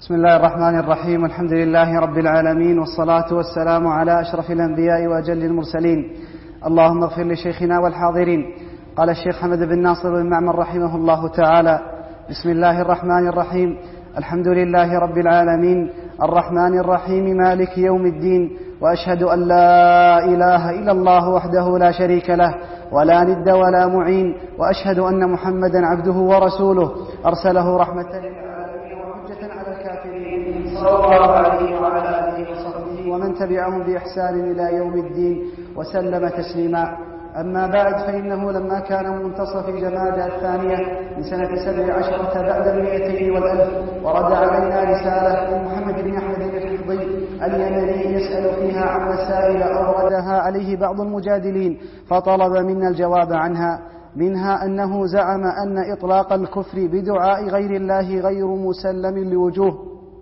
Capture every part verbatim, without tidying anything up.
بسم الله الرحمن الرحيم. والحمد لله رب العالمين، والصلاة والسلام على أشرف الأنبياء وأجل المرسلين. اللهم اغفر لشيخنا والحاضرين. قال الشيخ حمد بن ناصر بن معمر رحمه الله تعالى: بسم الله الرحمن الرحيم. الحمد لله رب العالمين الرحمن الرحيم مالك يوم الدين، وأشهد أن لا إله إلا الله وحده لا شريك له ولا ند ولا معين، وأشهد أن محمدا عبده ورسوله أرسله رحمة للعالمين وحجة على الكافرين، صلى الله عليه وعلى آله وصحبه ومن تبعهم بإحسان إلى يوم الدين وسلم تسليما. أما بعد، فإنه لما كان منتصف جمادى الثانية من سنة سبع عشرة بعد المئتين والألف، ورد علينا رسالة من محمد بن أحمد الحفظي اليمني يسأل فيها عن مسائل أوردها عليه بعض المجادلين، فطلب منا الجواب عنها. منها أنه زعم أن إطلاق الكفر بدعاء غير الله غير مسلم لوجوه.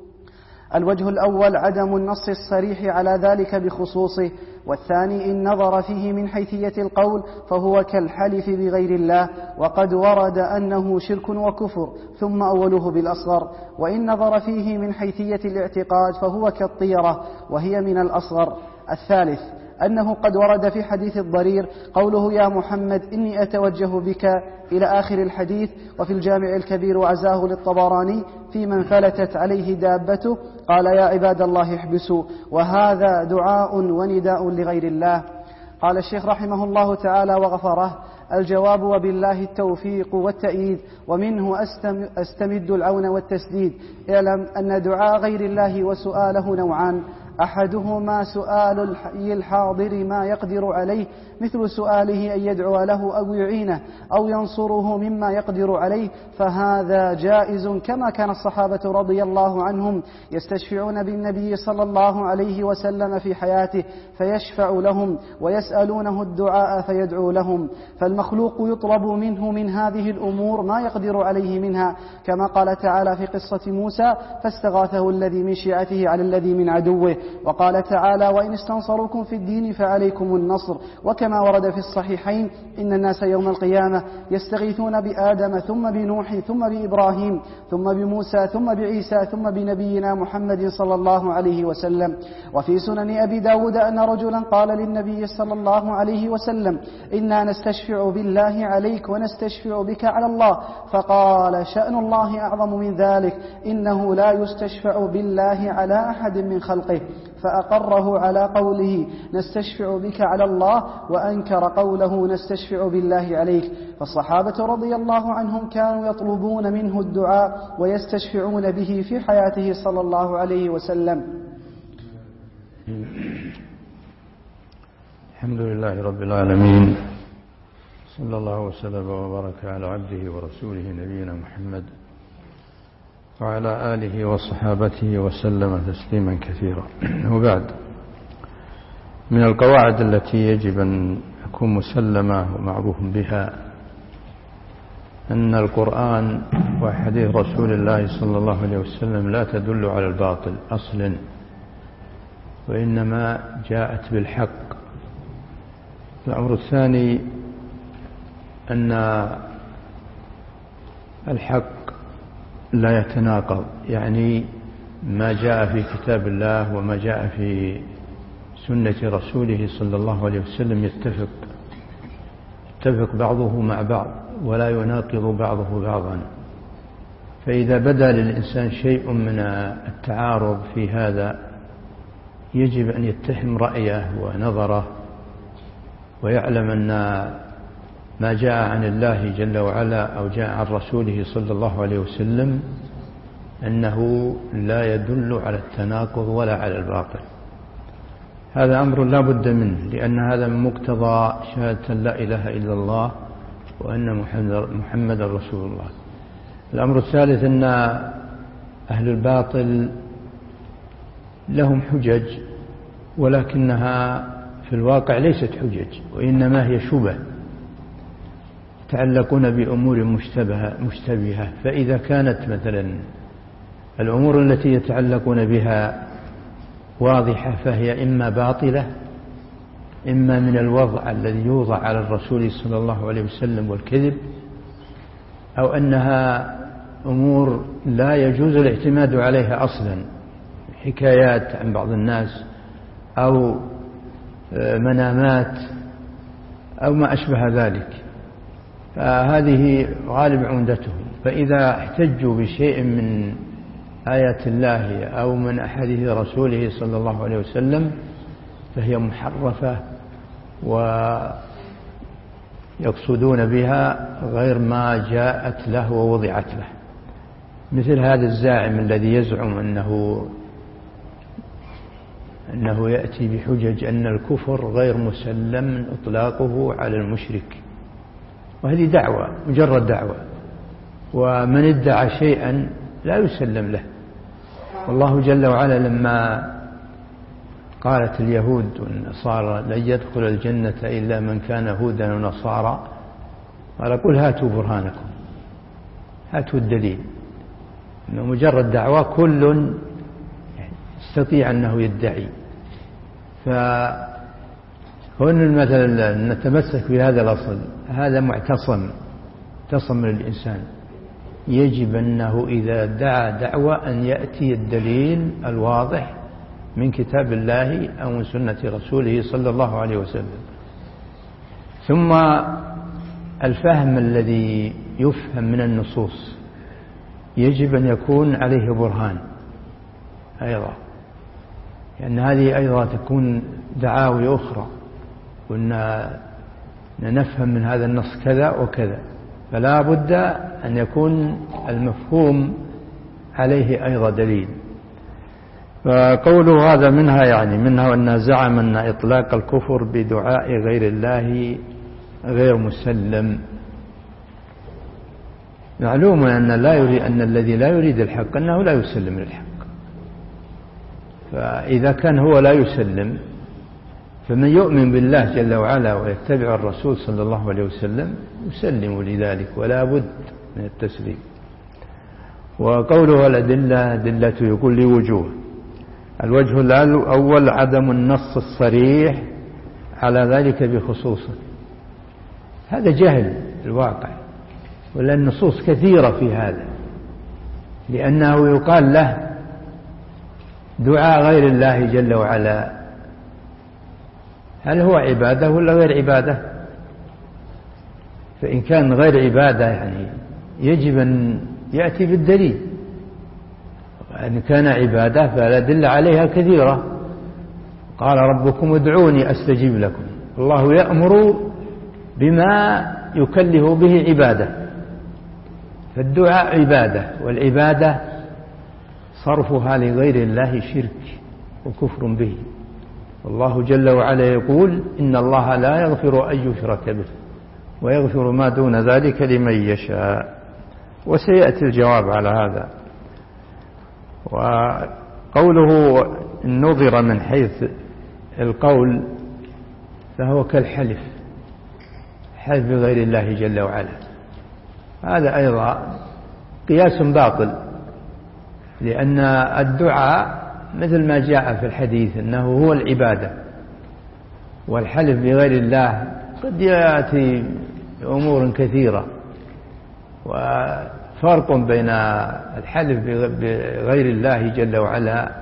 الوجه الأول عدم النص الصريح على ذلك بخصوصه، والثاني إن نظر فيه من حيثية القول فهو كالحلف بغير الله، وقد ورد أنه شرك وكفر ثم أوله بالأصغر، وإن نظر فيه من حيثية الاعتقاد فهو كالطيرة وهي من الأصغر. الثالث أنه قد ورد في حديث الضرير قوله: يا محمد إني أتوجه بك إلى آخر الحديث، وفي الجامع الكبير وعزاه للطبراني في من فلتت عليه دابته قال: يا عباد الله احبسوا، وهذا دعاء ونداء لغير الله. قال الشيخ رحمه الله تعالى وغفره: الجواب وبالله التوفيق والتأييد، ومنه أستمد العون والتسديد. اعلم أن دعاء غير الله وسؤاله نوعان: أحدهما سؤال الحي الحاضر ما يقدر عليه، مثل سؤاله أن يدعو له أو يعينه أو ينصره مما يقدر عليه، فهذا جائز، كما كان الصحابة رضي الله عنهم يستشفعون بالنبي صلى الله عليه وسلم في حياته فيشفع لهم، ويسألونه الدعاء فيدعو لهم. فالمخلوق يطلب منه من هذه الأمور ما يقدر عليه منها، كما قال تعالى في قصة موسى: فاستغاثه الذي من شيعته على الذي من عدوه. وقال تعالى: وإن استنصروكم في الدين فعليكم النصر. وكما ورد في الصحيحين: إن الناس يوم القيامة يستغيثون بآدم ثم بنوح ثم بإبراهيم ثم بموسى ثم بعيسى ثم بنبينا محمد صلى الله عليه وسلم. وفي سنن أبي داود أن رجلا قال للنبي صلى الله عليه وسلم: إنا نستشفع بالله عليك ونستشفع بك على الله، فقال: شأن الله أعظم من ذلك، إنه لا يستشفع بالله على أحد من خلقه، فأقره على قوله نستشفع بك على الله، وأنكر قوله نستشفع بالله عليك. فالصحابة رضي الله عنهم كانوا يطلبون منه الدعاء ويستشفعون به في حياته صلى الله عليه وسلم. الحمد لله رب العالمين، صلى الله وسلم وبارك على عبده ورسوله نبينا محمد وعلى آله وصحابته وسلم تسليما كثيرا. وبعد، من القواعد التي يجب أن تكون مسلمة ومعروف بها أن القرآن وحديث رسول الله صلى الله عليه وسلم لا تدل على الباطل أصلا، وإنما جاءت بالحق. الأمر الثاني أن الحق لا يتناقض، يعني ما جاء في كتاب الله وما جاء في سنة رسوله صلى الله عليه وسلم يتفق يتفق بعضه مع بعض ولا يناقض بعضه بعضا. فإذا بدا للإنسان شيء من التعارض في هذا يجب أن يتهم رأيه ونظره، ويعلم أن ما جاء عن الله جل وعلا أو جاء عن رسوله صلى الله عليه وسلم أنه لا يدل على التناقض ولا على الباطل. هذا أمر لا بد منه، لأن هذا من مقتضى شهادة لا إله إلا الله وأن محمد رسول الله. الأمر الثالث أن أهل الباطل لهم حجج، ولكنها في الواقع ليست حجج، وإنما هي شبه يتعلقون بأمور مشتبهة مشتبهة فإذا كانت مثلا الأمور التي يتعلقون بها واضحة فهي إما باطلة، إما من الوضع الذي يوضع على الرسول صلى الله عليه وسلم والكذب، أو أنها أمور لا يجوز الاعتماد عليها أصلا، حكايات عن بعض الناس أو منامات أو ما أشبه ذلك، فهذه غالب عمدتهم. فإذا احتجوا بشيء من آيات الله أو من أحاديث رسوله صلى الله عليه وسلم فهي محرفة ويقصدون بها غير ما جاءت له ووضعت له، مثل هذا الزاعم الذي يزعم أنه أنه يأتي بحجج أن الكفر غير مسلم إطلاقه على المشرك، وهذه دعوة مجرد دعوة، ومن ادعى شيئا لا يسلم له. والله جل وعلا لما قالت اليهود والنصارى لن يدخل الجنة إلا من كان هودا ونصارى قال قل هاتوا برهانكم، هاتوا الدليل، إنه مجرد دعوة كل يستطيع أنه يدعي. فهون مثلا نتمسك بهذا الأصل، هذا معتصم اعتصم للإنسان، يجب أنه إذا دعا دعوة أن يأتي الدليل الواضح من كتاب الله أو من سنة رسوله صلى الله عليه وسلم. ثم الفهم الذي يفهم من النصوص يجب أن يكون عليه برهان أيضا، لأن هذه أيضا تكون دعاوي أخرى، قلنا نفهم من هذا النص كذا وكذا، فلا بد أن يكون المفهوم عليه أيضا دليل. فقوله هذا منها يعني منها أن زعم أن إطلاق الكفر بدعاء غير الله غير مسلم. معلوم أن لا يريد أن الذي لا يريد الحق أنه لا يسلم للحق، فإذا كان هو لا يسلم فمن يؤمن بالله جل وعلا ويتبع الرسول صلى الله عليه وسلم يسلم لذلك ولا بد من التسليم. وقوله الأدلة أدلة يقول لي وجوه. الوجه الأول عدم النص الصريح على ذلك بخصوصه، هذا جهل الواقع، ولا النصوص كثيرة في هذا، لأنه يقال له دعاء غير الله جل وعلا هل هو عبادة ولا غير عبادة؟ فإن كان غير عبادة يعني يجب أن يأتي بالدليل، وإن كان عبادة فالأدلة عليها كثيرة. قال ربكم ادعوني أستجيب لكم، الله يأمر بما يكلف به عبادة، فالدعاء عبادة، والعبادة صرفها لغير الله شرك وكفر به. والله جل وعلا يقول إن الله لا يغفر أن يشرك به ويغفر ما دون ذلك لمن يشاء، وسيأتي الجواب على هذا. وقوله نظر من حيث القول فهو كالحلف، حلف بغير الله جل وعلا، هذا أيضا قياس باطل، لأن الدعاء مثل ما جاء في الحديث أنه هو العبادة، والحلف بغير الله قد يأتي أمور كثيرة، وفرق بين الحلف بغير الله جل وعلا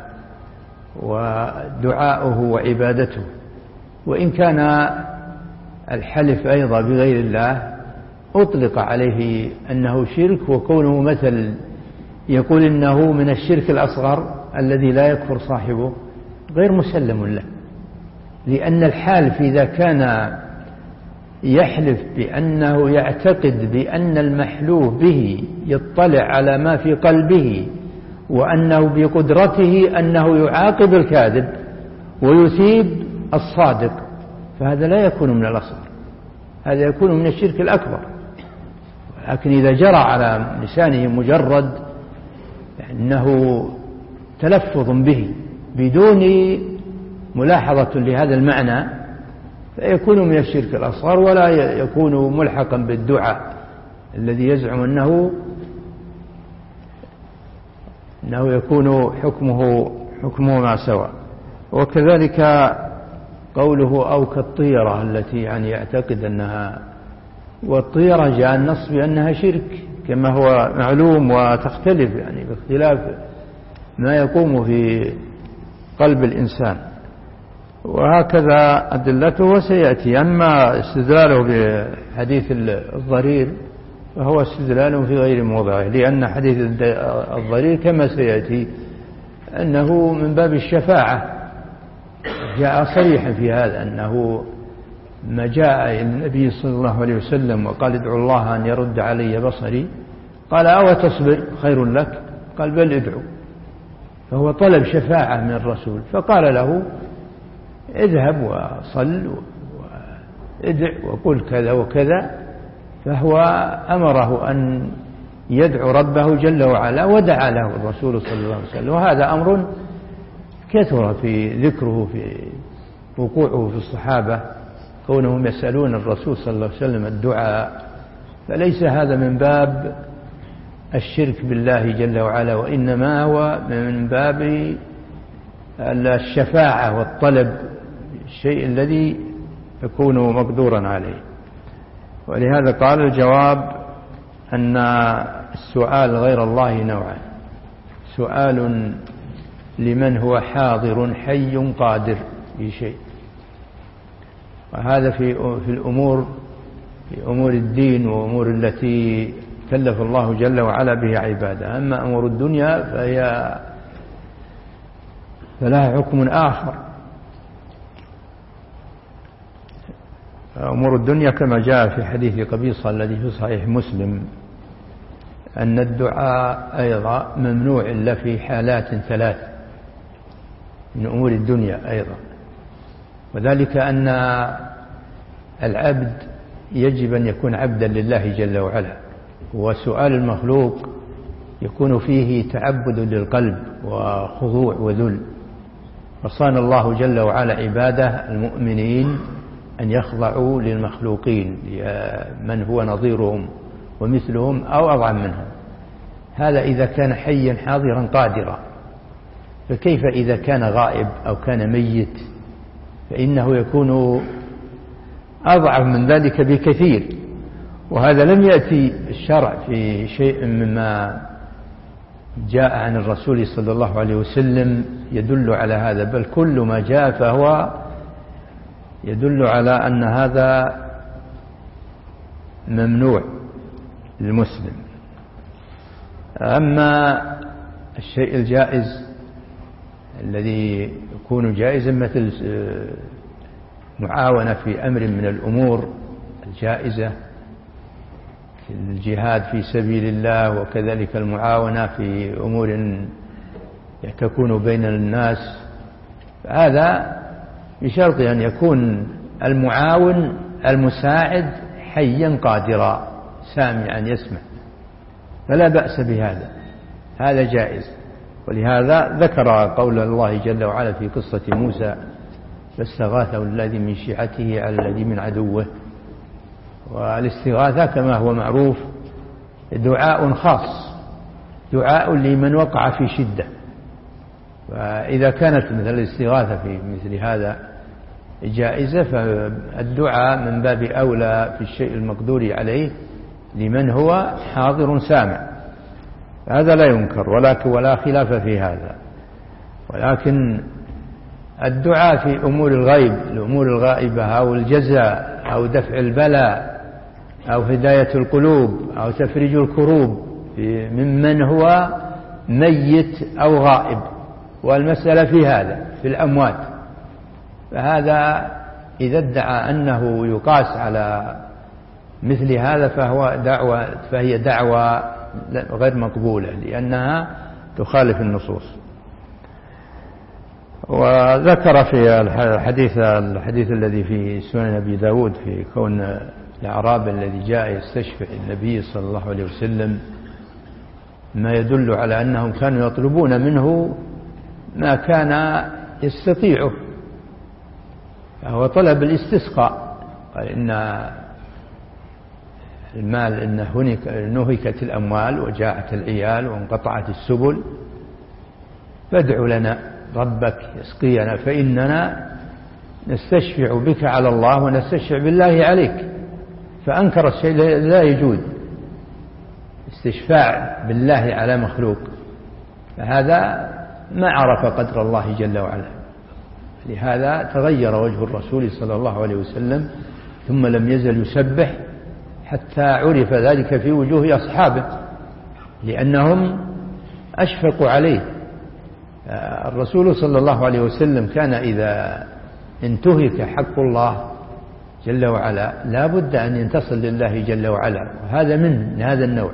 ودعاؤه وعبادته. وإن كان الحلف أيضا بغير الله أطلق عليه أنه شرك، وكونه مثل يقول إنه من الشرك الأصغر الذي لا يكفر صاحبه غير مسلم له، لأن الحالف إذا كان يحلف بأنه يعتقد بأن المحلوف به يطلع على ما في قلبه، وأنه بقدرته أنه يعاقب الكاذب ويثيب الصادق، فهذا لا يكون من الأصغر، هذا يكون من الشرك الأكبر. لكن إذا جرى على لسانه مجرد أنه تلفظ به بدون ملاحظة لهذا المعنى فيكون من الشرك الأصغر، ولا يكون ملحقا بالدعاء الذي يزعم أنه أنه يكون حكمه حكمه ما سوى. وكذلك قوله أو كالطيرة التي يعني يعتقد أنها، والطيرة جاء النص بأنها شرك كما هو معلوم، وتختلف يعني باختلاف ما يقوم في قلب الإنسان، وهكذا أدلته وسيأتي. أما استدلاله بحديث الضرير فهو استدلال في غير موضعه، لأن حديث الضرير كما سيأتي أنه من باب الشفاعة، جاء صريحا في هذا، أنه ما جاء إلى النبي صلى الله عليه وسلم وقال ادعو الله أن يرد علي بصري، قال أو تصبر خير لك، قال بل ادعو، فهو طلب شفاعة من الرسول، فقال له اذهب وصل وادع وقل كذا وكذا، فهو أمره أن يدعو ربه جل وعلا، ودعا له الرسول صلى الله عليه وسلم. وهذا أمر كثر في ذكره في وقوعه في الصحابة، كونهم يسألون الرسول صلى الله عليه وسلم الدعاء، فليس هذا من باب الشرك بالله جل وعلا، وإنما هو من باب الشفاعة والطلب، الشيء الذي يكون مقدورا عليه. ولهذا قال الجواب أن السؤال غير الله نوعان: سؤال لمن هو حاضر حي قادر في شيء، وهذا في في الأمور في أمور الدين وأمور التي كلف الله جل وعلا بها عباده. أما أمور الدنيا فهي فلها حكم آخر. أمور الدنيا كما جاء في حديث قبيصة الذي في صحيح مسلم أن الدعاء أيضا ممنوع إلا في حالات ثلاث من أمور الدنيا أيضا، وذلك أن العبد يجب أن يكون عبدا لله جل وعلا، وسؤال المخلوق يكون فيه تعبد للقلب وخضوع وذل، فصان الله جل وعلا عباده المؤمنين أن يخضعوا للمخلوقين من هو نظيرهم ومثلهم أو أضعف منهم. هذا إذا كان حيا حاضرا قادرا، فكيف إذا كان غائب أو كان ميت؟ فإنه يكون أضعف من ذلك بكثير. وهذا لم يأتي الشرع في شيء مما جاء عن الرسول صلى الله عليه وسلم يدل على هذا، بل كل ما جاء فهو يدل على أن هذا ممنوع للمسلم. أما الشيء الجائز الذي يكون جائزا مثل معاونة في أمر من الأمور الجائزة في الجهاد في سبيل الله، وكذلك المعاونة في أمور تكون بين الناس، هذا بشرط أن يكون المعاون المساعد حيا قادرا سامعا يسمع، فلا بأس بهذا، هذا جائز. ولهذا ذكر قول الله جل وعلا في قصة موسى فاستغاثه الذي من شيعته على الذي من عدوه. والاستغاثة كما هو معروف دعاء خاص، دعاء لمن وقع في شدة، فإذا كانت مثل الاستغاثة في مثل هذا جائزة، فالدعاء من باب أولى في الشيء المقدور عليه لمن هو حاضر سامع، هذا لا ينكر ولكن ولا خلاف في هذا. ولكن الدعاء في أمور الغيب، الأمور الغائبة أو الجزاء أو دفع البلاء أو هداية القلوب أو تفريج الكروب ممن هو ميت أو غائب، والمسألة في هذا في الأموات، فهذا إذا ادعى أنه يقاس على مثل هذا فهو دعوة فهي دعوة غير مقبولة، لأنها تخالف النصوص. وذكر في الحديث الحديث الذي في سنن أبي داود في كون الأعراب الذي جاء يستشفع النبي صلى الله عليه وسلم ما يدل على أنهم كانوا يطلبون منه ما كان يستطيعه، فهو طلب الاستسقاء، قال إن المال إن نهكت الأموال وجاءت العيال وانقطعت السبل، فادع لنا ربك يسقينا فإننا نستشفع بك على الله ونستشفع بالله عليك. فأنكر الشيء لا يجوز استشفاع بالله على مخلوق، فهذا ما عرف قدر الله جل وعلا. لهذا تغير وجه الرسول صلى الله عليه وسلم، ثم لم يزل يسبح حتى عرف ذلك في وجوه أصحابه، لأنهم أشفقوا عليه. الرسول صلى الله عليه وسلم كان إذا انتهك حق الله جل وعلا لا بد أن ينتصر لله جل وعلا، وهذا من هذا النوع.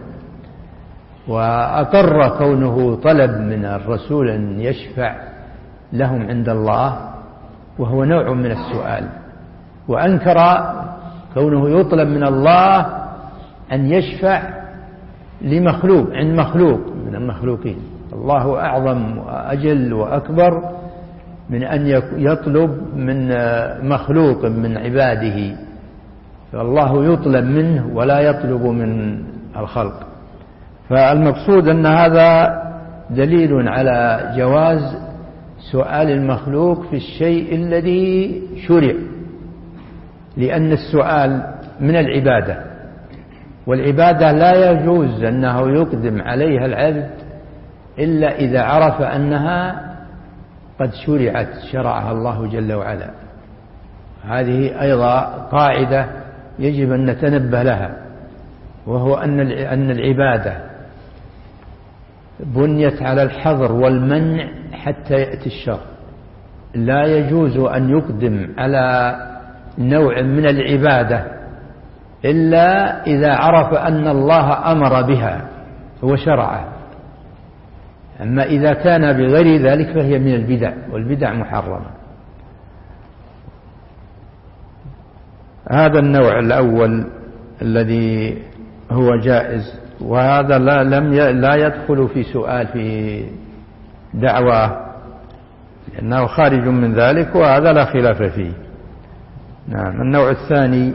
وأقر كونه طلب من الرسول أن يشفع لهم عند الله، وهو نوع من السؤال، وأنكر كونه يطلب من الله أن يشفع لمخلوق عند مخلوق من المخلوقين. الله أعظم وأجل وأكبر من أن يطلب من مخلوق من عباده، فالله يطلب منه ولا يطلب من الخلق. فالمقصود أن هذا دليل على جواز سؤال المخلوق في الشيء الذي شرع، لأن السؤال من العبادة، والعبادة لا يجوز أنه يقدم عليها العبد إلا إذا عرف أنها قد شرعت شرعها الله جل وعلا. هذه أيضا قاعدة يجب أن نتنبه لها، وهو أن العبادة بنيت على الحظر والمنع حتى يأتي الشر. لا يجوز أن يقدم على نوع من العبادة إلا إذا عرف أن الله أمر بها وشرعها. أما إذا كان بغير ذلك فهي من البدع، والبدع محرمة. هذا النوع الأول الذي هو جائز، وهذا لا لم لا يدخل في سؤال في دعوة، لأنه خارج من ذلك، وهذا لا خلاف فيه. نعم. النوع الثاني.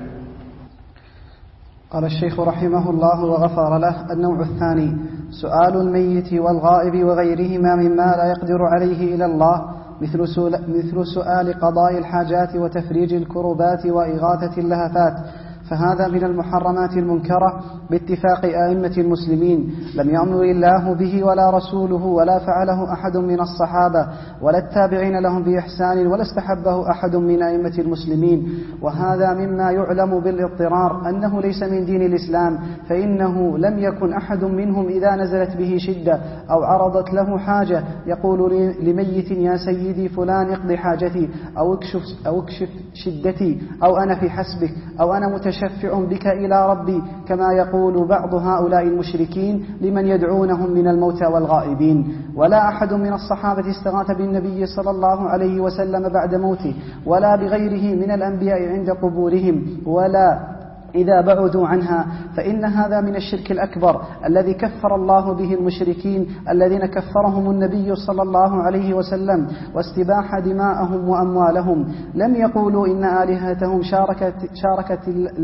قال الشيخ رحمه الله وغفر له: النوع الثاني سؤال الميت والغائب وغيرهما مما لا يقدر عليه إلى الله، مثل مثل سؤال قضاء الحاجات وتفريج الكربات وإغاثة اللهفات، فهذا من المحرمات المنكرة باتفاق أئمة المسلمين، لم يأمر الله به ولا رسوله ولا فعله أحد من الصحابة ولا التابعين لهم بإحسان ولا استحبه أحد من أئمة المسلمين. وهذا مما يعلم بالاضطرار أنه ليس من دين الإسلام، فإنه لم يكن أحد منهم إذا نزلت به شدة أو عرضت له حاجة يقول لميت: يا سيدي فلان اقضي حاجتي، أو اكشف, أو اكشف شدتي، أو أنا في حسبك، أو أنا متشفع بك إلى ربي، كما يقول بعض هؤلاء المشركين لمن يدعونهم من الموتى والغائبين. ولا أحد من الصحابة استغاث بالنبي صلى الله عليه وسلم بعد موته، ولا بغيره من الأنبياء عند قبورهم، ولا إذا بعدوا عنها، فإن هذا من الشرك الأكبر الذي كفر الله به المشركين الذين كفرهم النبي صلى الله عليه وسلم، واستباح دماءهم وأموالهم. لم يقولوا إن آلهتهم شاركت, شاركت,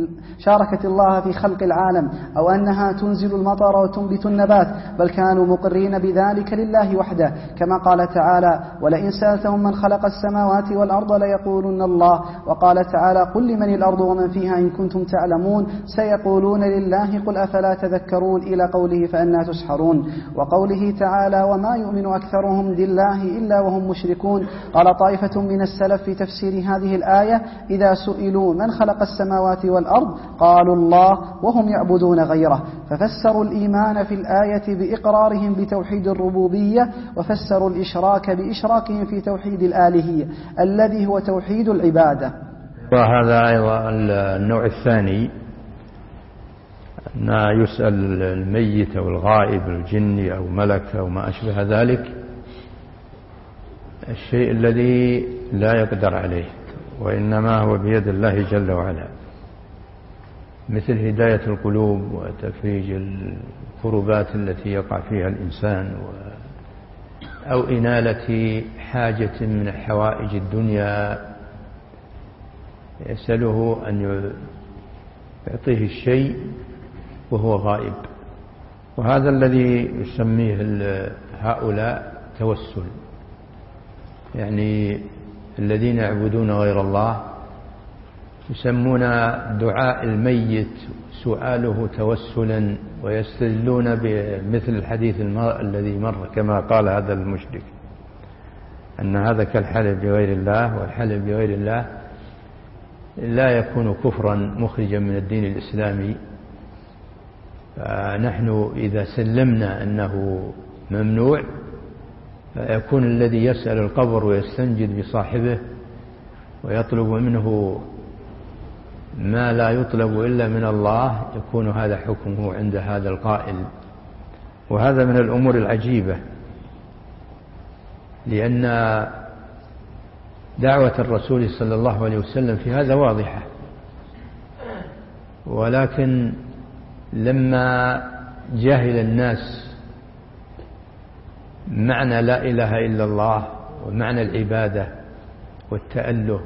شاركت الله في خلق العالم، أو أنها تنزل المطر وتنبت النبات، بل كانوا مقرين بذلك لله وحده، كما قال تعالى: ولئن سألتهم من خلق السماوات والأرض ليقولن الله. وقال تعالى: قل لمن الأرض ومن فيها إن كنتم تعلمون، سيقولون لله قل أفلا تذكرون، إلى قوله فأنا تسحرون. وقوله تعالى: وما يؤمن أكثرهم بالله إلا وهم مشركون. قال طائفة من السلف في تفسير هذه الآية: إذا سئلوا من خلق السماوات والأرض قالوا الله وهم يعبدون غيره، ففسروا الإيمان في الآية بإقرارهم بتوحيد الربوبية، وفسروا الإشراك بإشراكهم في توحيد الآلهية الذي هو توحيد العبادة. وهذا أيضا النوع الثاني، أن يسأل الميت أو الغائب الجني أو ملك أو ما أشبه ذلك الشيء الذي لا يقدر عليه، وإنما هو بيد الله جل وعلا، مثل هداية القلوب وتفريج الكربات التي يقع فيها الإنسان، أو إنالة حاجة من حوائج الدنيا يسأله أن يعطيه الشيء وهو غائب. وهذا الذي يسميه هؤلاء توسل، يعني الذين يعبدون غير الله يسمون دعاء الميت سؤاله توسلا، ويستدلون بمثل الحديث الذي مر كما قال هذا المشرك أن هذا كالحلف بغير الله، والحلف بغير الله لا يكون كفرا مخرجا من الدين الإسلامي. فنحن إذا سلمنا أنه ممنوع فيكون الذي يسأل القبر ويستنجد بصاحبه ويطلب منه ما لا يطلب إلا من الله، يكون هذا حكمه عند هذا القائل. وهذا من الأمور العجيبة، لأن دعوة الرسول صلى الله عليه وسلم في هذا واضحة، ولكن لما جاهل الناس معنى لا إله إلا الله ومعنى العبادة والتأله،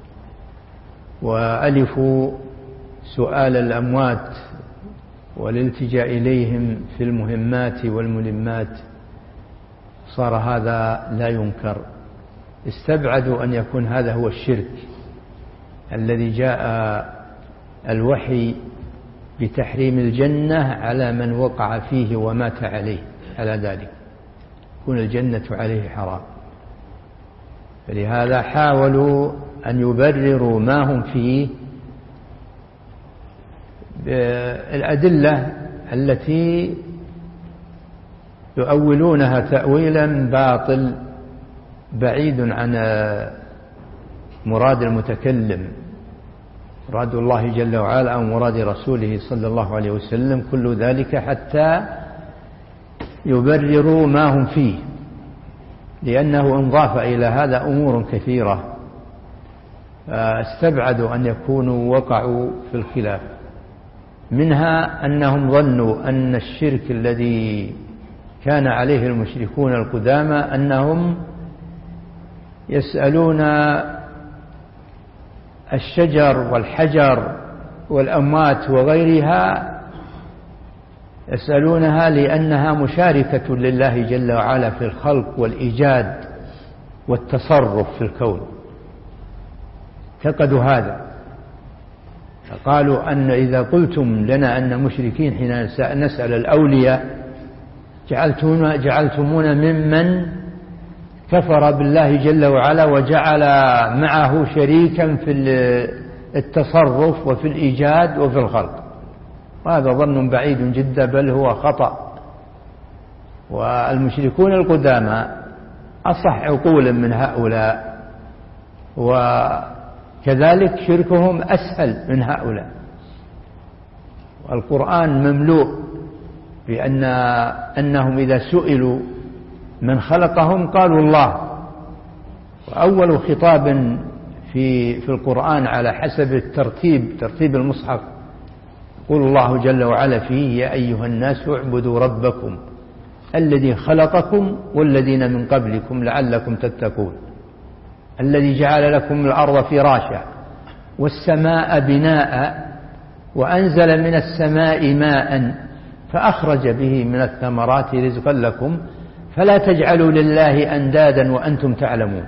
وألفوا سؤال الأموات والالتجاء إليهم في المهمات والملمات، صار هذا لا ينكر. استبعدوا أن يكون هذا هو الشرك الذي جاء الوحي بتحريم الجنة على من وقع فيه ومات عليه على ذلك، تكون الجنة عليه حرام. فلهذا حاولوا أن يبرروا ما هم فيه بالأدلة التي يؤولونها تأويلا باطل بعيد عن مراد المتكلم، مراد الله جل وعلا أو مراد رسوله صلى الله عليه وسلم، كل ذلك حتى يبرروا ما هم فيه، لأنه انضاف إلى هذا أمور كثيرة فاستبعدوا أن يكونوا وقعوا في الخلاف. منها أنهم ظنوا أن الشرك الذي كان عليه المشركون القدامى أنهم يسألون الشجر والحجر والأموات وغيرها، يسألونها لأنها مشاركة لله جل وعلا في الخلق والإيجاد والتصرف في الكون، اعتقدوا هذا. فقالوا أن إذا قلتم لنا أن مشركين حين نسأل الأولياء جعلتمونا ممن كفر بالله جل وعلا وجعل معه شريكا في التصرف وفي الإيجاد وفي الخلق، وهذا ظن بعيد جدا بل هو خطأ. والمشركون القدامى أصح عقولا من هؤلاء، وكذلك شركهم أسهل من هؤلاء. والقرآن مملوء بأن أنهم إذا سئلوا من خلقهم قالوا الله. وأول خطاب في في القرآن على حسب الترتيب ترتيب المصحف يقول الله جل وعلا فيه: يا أيها الناس اعبدوا ربكم الذي خلقكم والذين من قبلكم لعلكم تتقون، الذي جعل لكم الأرض فراشا والسماء بناء وأنزل من السماء ماء فأخرج به من الثمرات رزقا لكم فلا تجعلوا لله أندادا وأنتم تعلمون.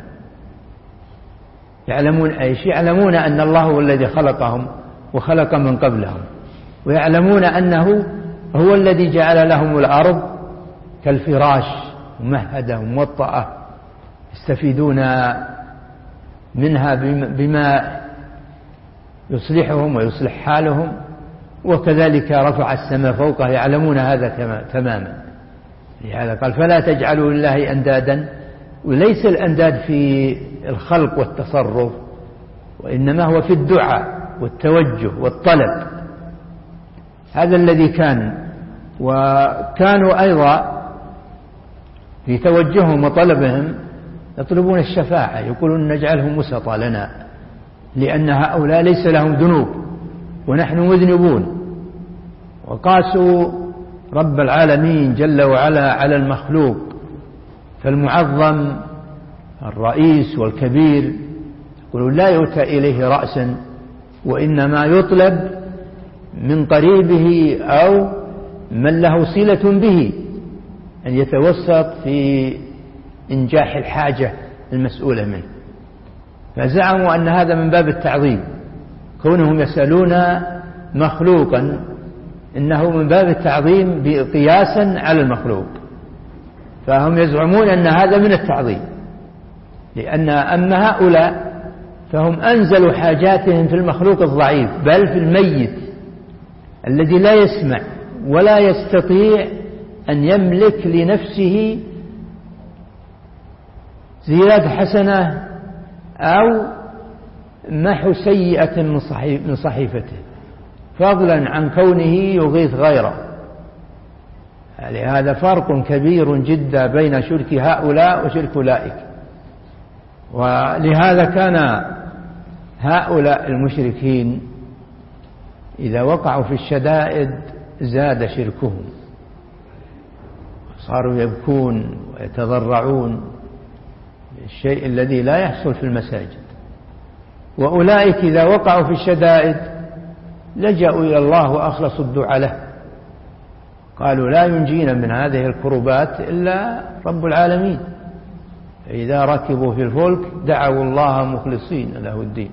يعلمون أيش؟ يعلمون أن الله هو الذي خلقهم وخلق من قبلهم، ويعلمون أنه هو الذي جعل لهم الأرض كالفراش ممهدة موطأة يستفيدون منها بما يصلحهم ويصلح حالهم، وكذلك رفع السماء فوقه، يعلمون هذا تماما. لهذا قال: فلا تجعلوا لله أندادا. وليس الأنداد في الخلق والتصرف، وإنما هو في الدعاء والتوجه والطلب، هذا الذي كان. وكانوا أيضا في توجههم وطلبهم يطلبون الشفاعة، يقولون: نجعلهم وسطا لنا، لأن هؤلاء ليس لهم ذنوب ونحن مذنبون. وقاسوا رب العالمين جل وعلا على المخلوق، فالمعظم الرئيس والكبير يقولون لا يؤتى إليه رأسا، وإنما يطلب من قريبه أو من له صلة به أن يتوسط في إنجاح الحاجة المسؤولة منه. فزعموا أن هذا من باب التعظيم، كونهم يسألون مخلوقا إنه من باب التعظيم قياسا على المخلوق، فهم يزعمون أن هذا من التعظيم، لأن أما هؤلاء فهم أنزلوا حاجاتهم في المخلوق الضعيف، بل في الميت الذي لا يسمع ولا يستطيع أن يملك لنفسه زيادة حسنة أو محو سيئة من صحيفته، فضلا عن كونه يغيث غيره. لهذا فرق كبير جدا بين شرك هؤلاء وشرك أولئك. ولهذا كان هؤلاء المشركين إذا وقعوا في الشدائد زاد شركهم، صاروا يبكون ويتضرعون الشيء الذي لا يحصل في المساجد. وأولئك إذا وقعوا في الشدائد لجأوا إلى الله وأخلصوا الدعاء له، قالوا لا ينجينا من هذه الكربات إلا رب العالمين. إذا ركبوا في الفلك دعوا الله مخلصين له الدين،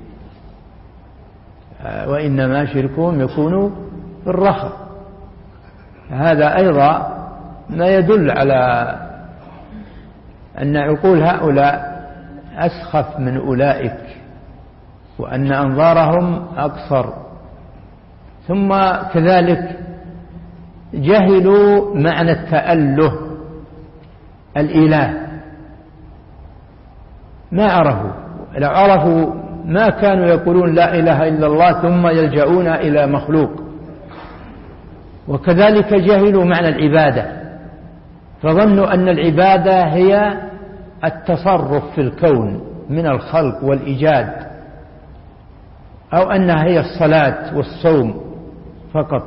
وإنما شركهم يكون في الرخاء. هذا أيضا ما يدل على أن عقول هؤلاء أسخف من أولئك، وأن أنظارهم أقصر. ثم كذلك جهلوا معنى التأله الإله، ما عرفوا. لو عرفوا ما كانوا يقولون لا إله إلا الله ثم يلجؤون إلى مخلوق. وكذلك جهلوا معنى العبادة، فظنوا أن العبادة هي التصرف في الكون من الخلق والإيجاد، أو أنها هي الصلاة والصوم فقط.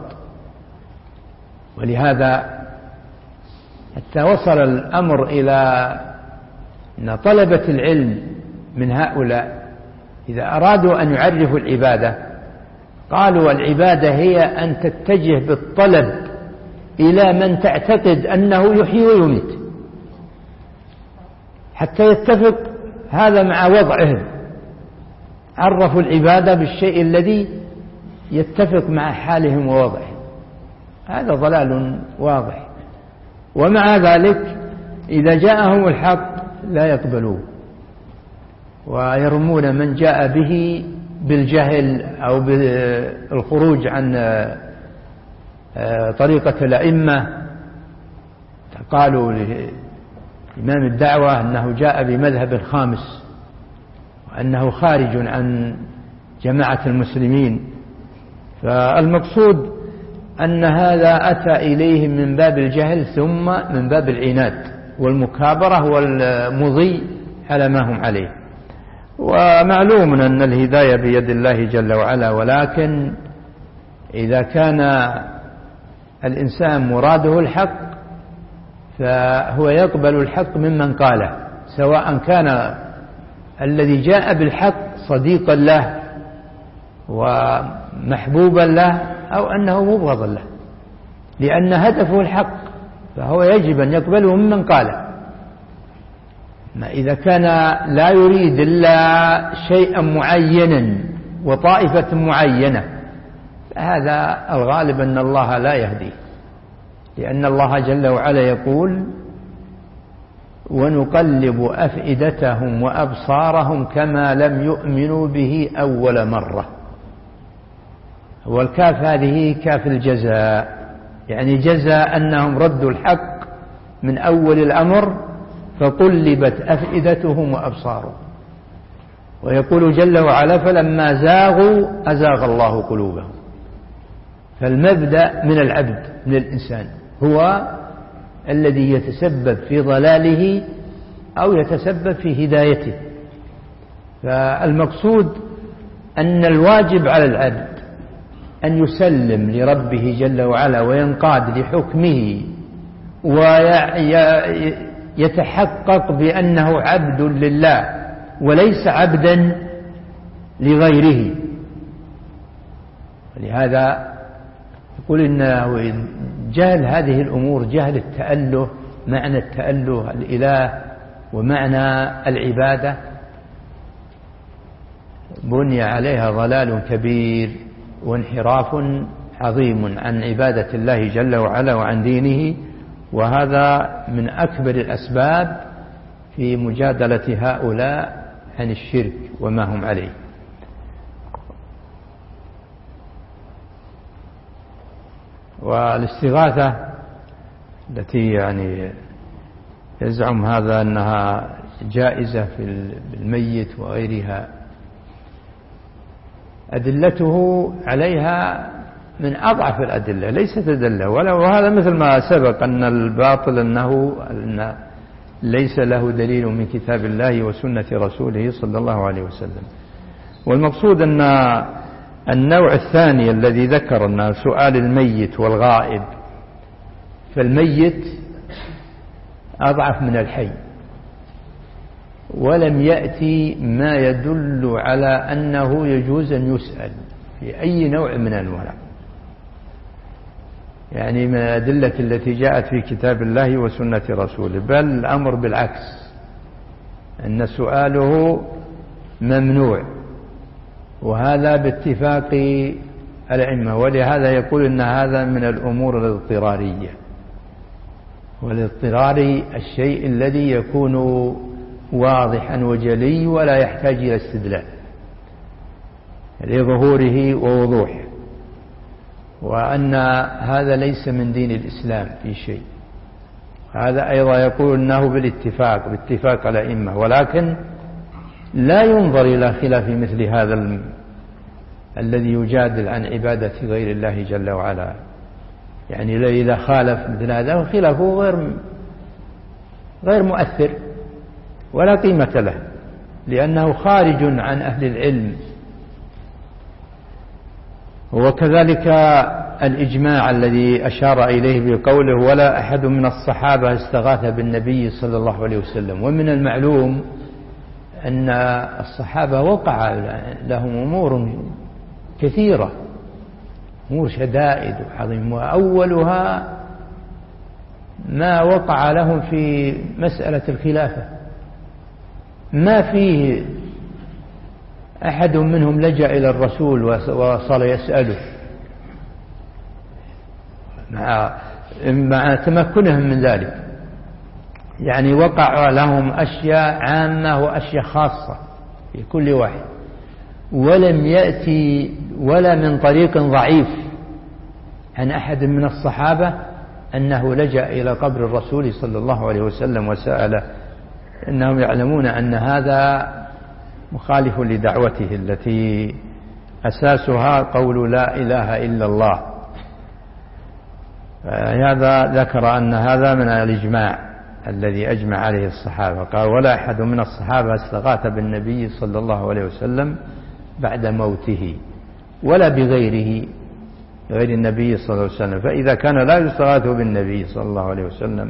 ولهذا حتى وصل الأمر إلى أن طلبة العلم من هؤلاء إذا أرادوا أن يعرفوا العبادة قالوا العبادة هي أن تتجه بالطلب إلى من تعتقد أنه يحيي ويميت، حتى يتفق هذا مع وضعهم. عرفوا العبادة بالشيء الذي يتفق مع حالهم ووضعهم. هذا ضلال واضح. ومع ذلك إذا جاءهم الحق لا يقبلوه، ويرمون من جاء به بالجهل أو بالخروج عن طريقة الأئمة. قالوا لإمام الدعوة أنه جاء بمذهب خامس، وأنه خارج عن جماعة المسلمين. فالمقصود أن هذا أتى إليهم من باب الجهل ثم من باب العناد والمكابرة والمضي على ما هم عليه. ومعلوم أن الهداية بيد الله جل وعلا، ولكن إذا كان الإنسان مراده الحق فهو يقبل الحق ممن قاله، سواء كان الذي جاء بالحق صديقا له ومحبوبا له أو أنه مبغضا له، لأن هدفه الحق فهو يجب أن يقبله ممن قاله. ما إذا كان لا يريد إلا شيئا معينا وطائفة معينة فهذا الغالب أن الله لا يهديه، لأن الله جل وعلا يقول ونقلب أفئدتهم وأبصارهم كما لم يؤمنوا به أول مرة. والكاف هذه كاف الجزاء، يعني جزاء أنهم ردوا الحق من أول الأمر فقلبت أفئدتهم وأبصارهم. ويقول جل وعلا فلما زاغوا أزاغ الله قلوبهم. فالمبدأ من العبد من الإنسان هو الذي يتسبب في ضلاله أو يتسبب في هدايته. فالمقصود أن الواجب على العبد أن يسلم لربه جل وعلا وينقاد لحكمه ويتحقق بأنه عبد لله وليس عبدا لغيره. ولهذا يقول إنه جهل هذه الأمور، جهل التأله، معنى التأله الإله ومعنى العبادة، بني عليها ضلال كبير وانحراف عظيم عن عبادة الله جل وعلا وعن دينه، وهذا من أكبر الأسباب في مجادلة هؤلاء عن الشرك وما هم عليه. والاستغاثة التي يعني يزعم هذا أنها جائزة في الميت وغيرها، أدلته عليها من أضعف الأدلة، ليست أدلة ولا، وهذا مثل ما سبق أن الباطل أنه أن ليس له دليل من كتاب الله وسنة رسوله صلى الله عليه وسلم. والمقصود أن النوع الثاني الذي ذكر أنه سؤال الميت والغائب، فالميت أضعف من الحي، ولم يأتي ما يدل على أنه يجوز أن يسأل في أي نوع من الأنواع، يعني من الأدلة التي جاءت في كتاب الله وسنة رسوله، بل الأمر بالعكس، أن سؤاله ممنوع، وهذا باتفاق الأئمة. ولهذا يقول أن هذا من الأمور الاضطرارية، والاضطرار الشيء الذي يكون واضحا وجلي ولا يحتاج إلى استدلال لظهوره ووضوحه، وأن هذا ليس من دين الإسلام في شيء. هذا أيضا يقول أنه بالاتفاق باتفاق الأئمة، ولكن لا ينظر إلى خلاف مثل هذا ال... الذي يجادل عن عبادة غير الله جل وعلا، يعني إذا خالف مثل هذا وخلافه غير غير مؤثر ولا قيمة له، لأنه خارج عن أهل العلم. وكذلك الإجماع الذي أشار إليه بقوله ولا أحد من الصحابة استغاث بالنبي صلى الله عليه وسلم. ومن المعلوم أن الصحابة وقع لهم أمور كثيرة، أمور شدائد وعظيم، وأولها ما وقع لهم في مسألة الخلافة، ما فيه أحد منهم لجأ إلى الرسول وصل يسأله مع, مع تمكنهم من ذلك، يعني وقع لهم أشياء عامة وأشياء خاصة في كل واحد، ولم يأتي ولا من طريق ضعيف عن أحد من الصحابة أنه لجأ إلى قبر الرسول صلى الله عليه وسلم وسأله، إنهم يعلمون أن هذا مخالف لدعوته التي أساسها قول لا إله إلا الله. هذا ذكر أن هذا من الإجماع الذي أجمع عليه الصحابة، قال ولا أحد من الصحابة استغاث بالنبي صلى الله عليه وسلم بعد موته ولا بغيره غير النبي صلى الله عليه وسلم، فإذا كان لا يستغاث بالنبي صلى الله عليه وسلم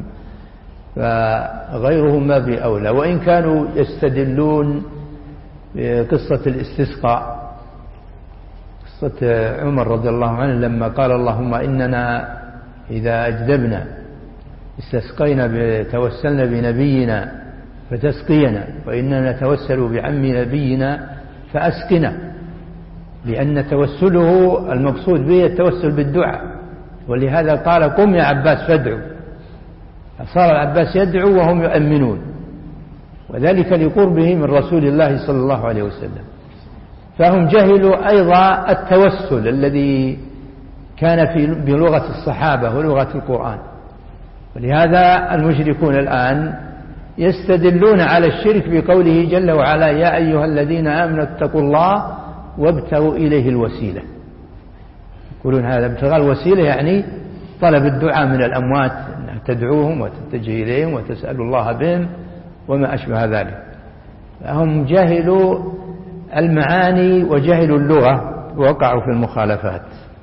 فغيره ما بأولى. وإن كانوا يستدلون بقصة الاستسقاء، قصة عمر رضي الله عنه لما قال اللهم إننا إذا أجدبنا استسقينا توسلنا بنبينا فتسقينا، وإننا نتوسل بعم نبينا فأسقنا، لأن توسله المقصود به التوسل بالدعاء. ولهذا قال قم يا عباس فادعوا، فصار العباس يدعو وهم يؤمنون، وذلك لقربه من رسول الله صلى الله عليه وسلم. فهم جهلوا أيضا التوسل الذي كان في بلغة الصحابة ولغة القرآن. ولهذا المشركون الآن يستدلون على الشرك بقوله جل وعلا يا أيها الذين آمنوا اتقوا الله وابتغوا إليه الوسيلة. يقولون هذا ابتغاء الوسيلة يعني طلب الدعاء من الأموات، تدعوهم وتتجه إليهم وتسأل الله بهم وما أشبه ذلك. هم جهلوا المعاني وجهلوا اللغة ووقعوا في المخالفات.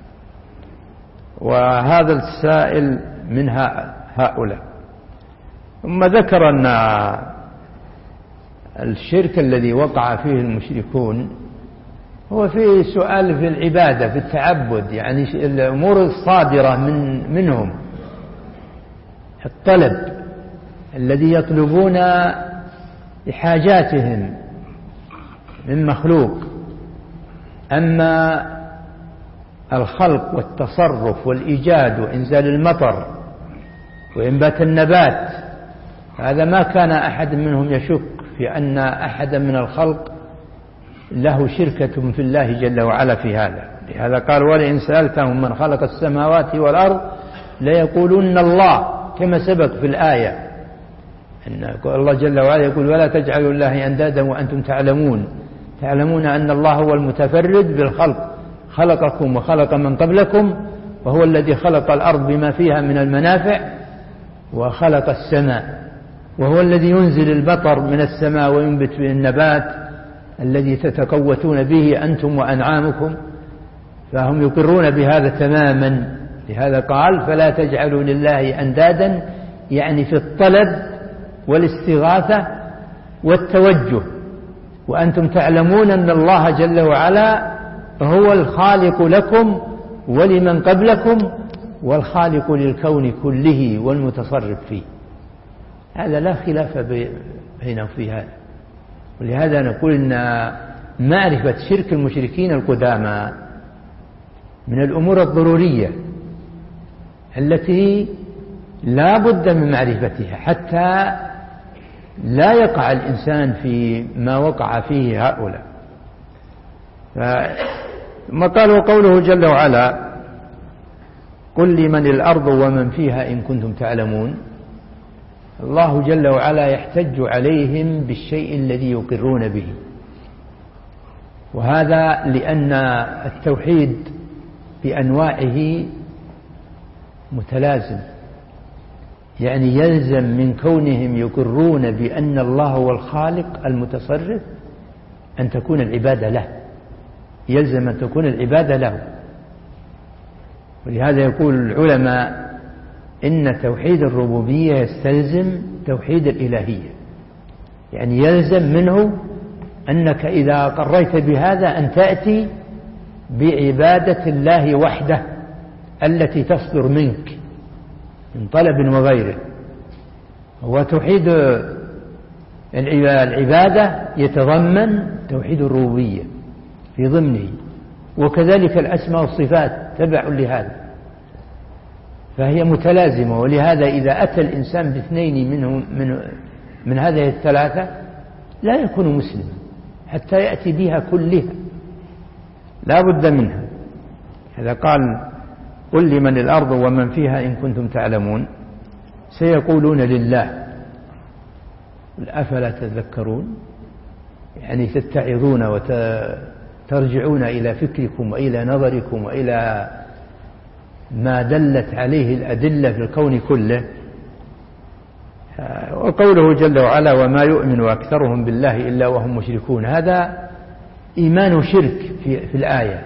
وهذا السائل من هؤلاء. ثم ذكر أن الشرك الذي وقع فيه المشركون هو في سؤال في العبادة في التعبد، يعني الأمور الصادرة من منهم، الطلب الذي يطلبون لحاجاتهم من مخلوق أما الخلق والتصرف والإيجاد وإنزال المطر وإنبات النبات هذا ما كان أحد منهم يشك في أن أحدا من الخلق له شركة في الله جل وعلا في هذا. لهذا قال ولئن سألتهم من خلق السماوات والأرض ليقولون الله، كما سبق في الآية أن الله جل وعلا يقول ولا تجعلوا الله أندادا وأنتم تعلمون تعلمون أن الله هو المتفرد بالخلق، خلقكم وخلق من قبلكم، وهو الذي خلق الأرض بما فيها من المنافع وخلق السماء، وهو الذي ينزل المطر من السماء وينبت به النبات الذي تتقوتون به أنتم وأنعامكم. فهم يقرون بهذا تماما. لهذا قال فلا تجعلوا لله أندادا، يعني في الطلب والاستغاثة والتوجه، وأنتم تعلمون أن الله جل وعلا هو الخالق لكم ولمن قبلكم والخالق للكون كله والمتصرف فيه. هذا لا خلاف بينه في هذا. ولهذا نقول أن معرفة شرك المشركين القدامى من الأمور الضرورية التي لا بد من معرفتها حتى لا يقع الإنسان في ما وقع فيه هؤلاء. ثم قال وقوله جل وعلا قل لمن الأرض ومن فيها إن كنتم تعلمون. الله جل وعلا يحتج عليهم بالشيء الذي يقرون به، وهذا لأن التوحيد بأنواعه متلازم، يعني يلزم من كونهم يقرون بأن الله هو الخالق المتصرف أن تكون العبادة له، يلزم أن تكون العبادة له. ولهذا يقول العلماء إن توحيد الربوبية يستلزم توحيد الإلهية، يعني يلزم منه أنك إذا قريت بهذا أن تأتي بعبادة الله وحده التي تصدر منك من طلب وغيره. وتوحيد العبادة يتضمن توحيد الربوبية في ضمنه، وكذلك الأسماء والصفات تبع لهذا، فهي متلازمة. ولهذا إذا أتى الإنسان باثنين منهم من, من هذه الثلاثة لا يكون مسلما حتى يأتي بها كلها، لا بد منها. هذا قال قل لمن الأرض ومن فيها إن كنتم تعلمون سيقولون لله أفلا تذكرون، يعني تتعظون وترجعون إلى فكركم وإلى نظركم وإلى ما دلت عليه الأدلة في الكون كله. وقوله جل وعلا وما يؤمن أكثرهم بالله إلا وهم مشركون، هذا إيمان شرك في, في الآية.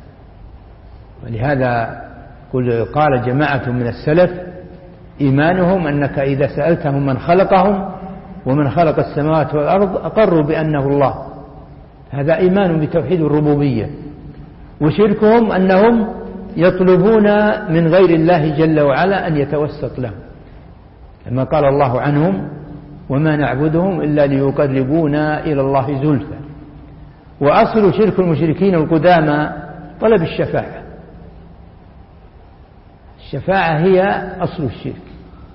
ولهذا قال جماعة من السلف إيمانهم أنك إذا سألتهم من خلقهم ومن خلق السماوات والأرض أقروا بأنه الله، هذا إيمان بتوحيد الربوبية. وشركهم أنهم يطلبون من غير الله جل وعلا أن يتوسط لهم، كما قال الله عنهم وما نعبدهم إلا ليقربونا إلى الله زلفى. وأصل شرك المشركين القدامى طلب الشفاعة، الشفاعة هي أصل الشرك،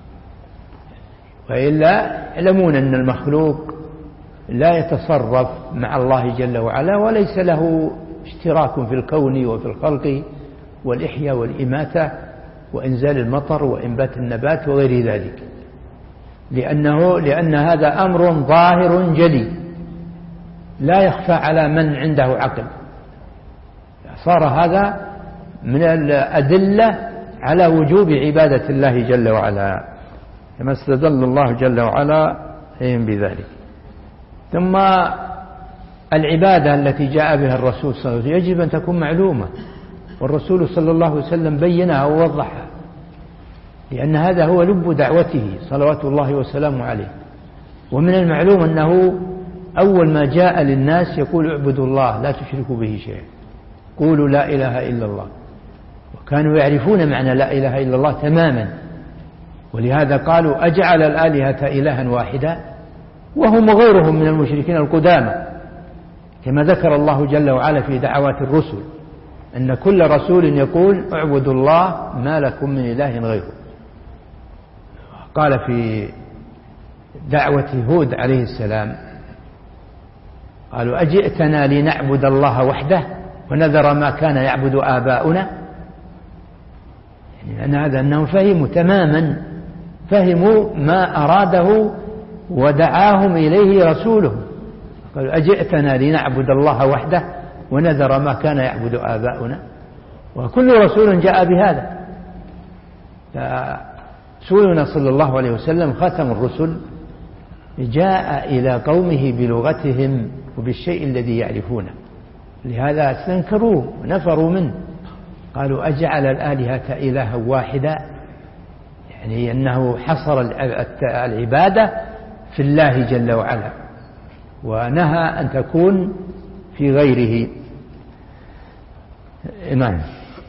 وإلا يعلمون أن المخلوق لا يتصرف مع الله جل وعلا وليس له اشتراك في الكون وفي الخلق والإحياء والإماتة وإنزال المطر وإنبات النبات وغير ذلك، لأنه لأن هذا أمر ظاهر جلي لا يخفى على من عنده عقل. صار هذا من الأدلة على وجوب عبادة الله جل وعلا، كما استدل الله جل وعلا بذلك. ثم العبادة التي جاء بها الرسول صلى الله عليه وسلم يجب أن تكون معلومة، والرسول صلى الله عليه وسلم بينها ووضحها، لأن هذا هو لب دعوته صلوات الله وسلامه عليه. ومن المعلوم أنه أول ما جاء للناس يقول اعبدوا الله لا تشركوا به شيئا، قولوا لا إله إلا الله، وكانوا يعرفون معنى لا إله إلا الله تماما. ولهذا قالوا أجعل الآلهة إلها واحدا، وهم غيرهم من المشركين القدامى كما ذكر الله جل وعلا في دعوات الرسل أن كل رسول يقول اعبدوا الله ما لكم من إله غيره. قال في دعوة هود عليه السلام قالوا أجئتنا لنعبد الله وحده ونذر ما كان يعبد آباؤنا. يعني أن هذا أنهم فهموا تماما، فهموا ما أراده ودعاهم إليه رسوله. قالوا أجئتنا لنعبد الله وحده ونذر ما كان يعبد آباؤنا. وكل رسول جاء بهذا. رسولنا صلى الله عليه وسلم خاتم الرسل جاء إلى قومه بلغتهم وبالشيء الذي يعرفونه، لهذا استنكروه ونفروا منه. قالوا أجعل الآلهة إلها واحدا، يعني أنه حصر العبادة في الله جل وعلا ونهى أن تكون في غيره. نعم.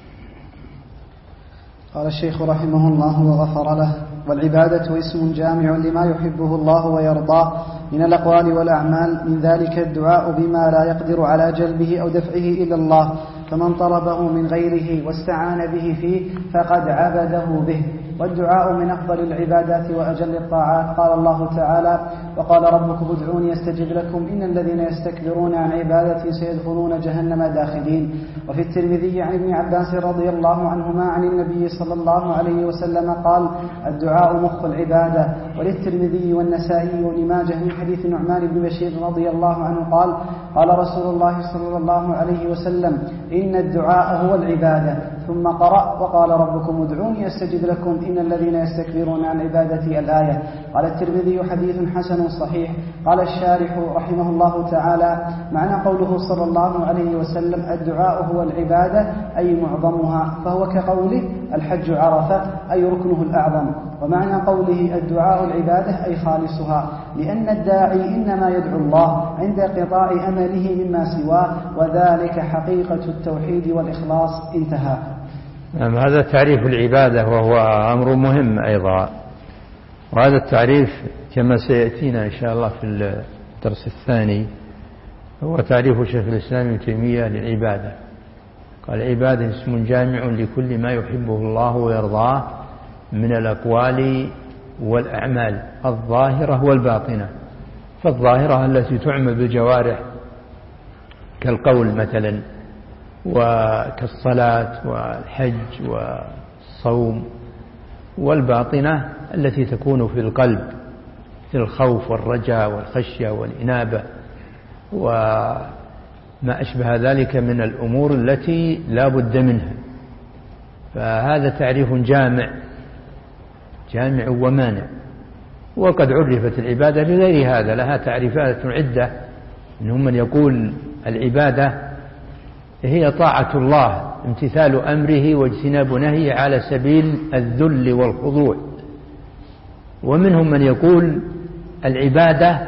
قال الشيخ رحمه الله وغفر له: والعبادة اسم جامع لما يحبه الله ويرضاه من الأقوال والأعمال، من ذلك الدعاء بما لا يقدر على جلبه أو دفعه إلا الله، فمن طلبه من غيره واستعان به فيه فقد عبده به. والدعاء من أفضل العبادات وأجل الطاعات. قال الله تعالى: وقال ربكم ادعوني استجب لكم إن الذين يستكبرون عن عبادتي سيدخلون جهنم داخلين. وفي الترمذي عن ابن عباس رضي الله عنهما عن النبي صلى الله عليه وسلم قال: الدعاء مخ العبادة. وللترمذي والنسائي وابن ماجه من حديث نعمان بن بشير رضي الله عنه قال: قال رسول الله صلى الله عليه وسلم: إن الدعاء هو العبادة. ثم قرأ: وقال ربكم ادعوني استجب لكم إن الذين يستكبرون عن عبادتي الآية. قال الترمذي: حديث حسن صحيح. قال الشارح رحمه الله تعالى: معنى قوله صلى الله عليه وسلم الدعاء هو العبادة أي معظمها، فهو كقوله الحج عرفة أي ركنه الأعظم. ومعنى قوله الدعاء العبادة أي خالصها، لأن الداعي إنما يدعو الله عند انقطاع أمله مما سواه، وذلك حقيقة التوحيد والإخلاص. انتهى. نعم. هذا تعريف العبادة وهو أمر مهم أيضا، وهذا التعريف كما سيأتينا إن شاء الله في الدرس الثاني هو تعريف شيخ الإسلام ابن تيمية للعبادة. قال: العبادة اسم جامع لكل ما يحبه الله ويرضاه من الأقوال والأعمال الظاهرة والباطنة. فالظاهرة التي تعمل بالجوارح كالقول مثلا، وكالصلاة والحج والصوم، والباطنة التي تكون في القلب في الخوف والرجاء والخشية والإنابة وما أشبه ذلك من الأمور التي لا بد منها. فهذا تعريف جامع جامع ومانع. وقد عرفت العبادة بغير هذا، لها تعريفات عدة. منهم من يقول العبادة هي طاعة الله، امتثال أمره واجتناب نهيه على سبيل الذل والخضوع. ومنهم من يقول العبادة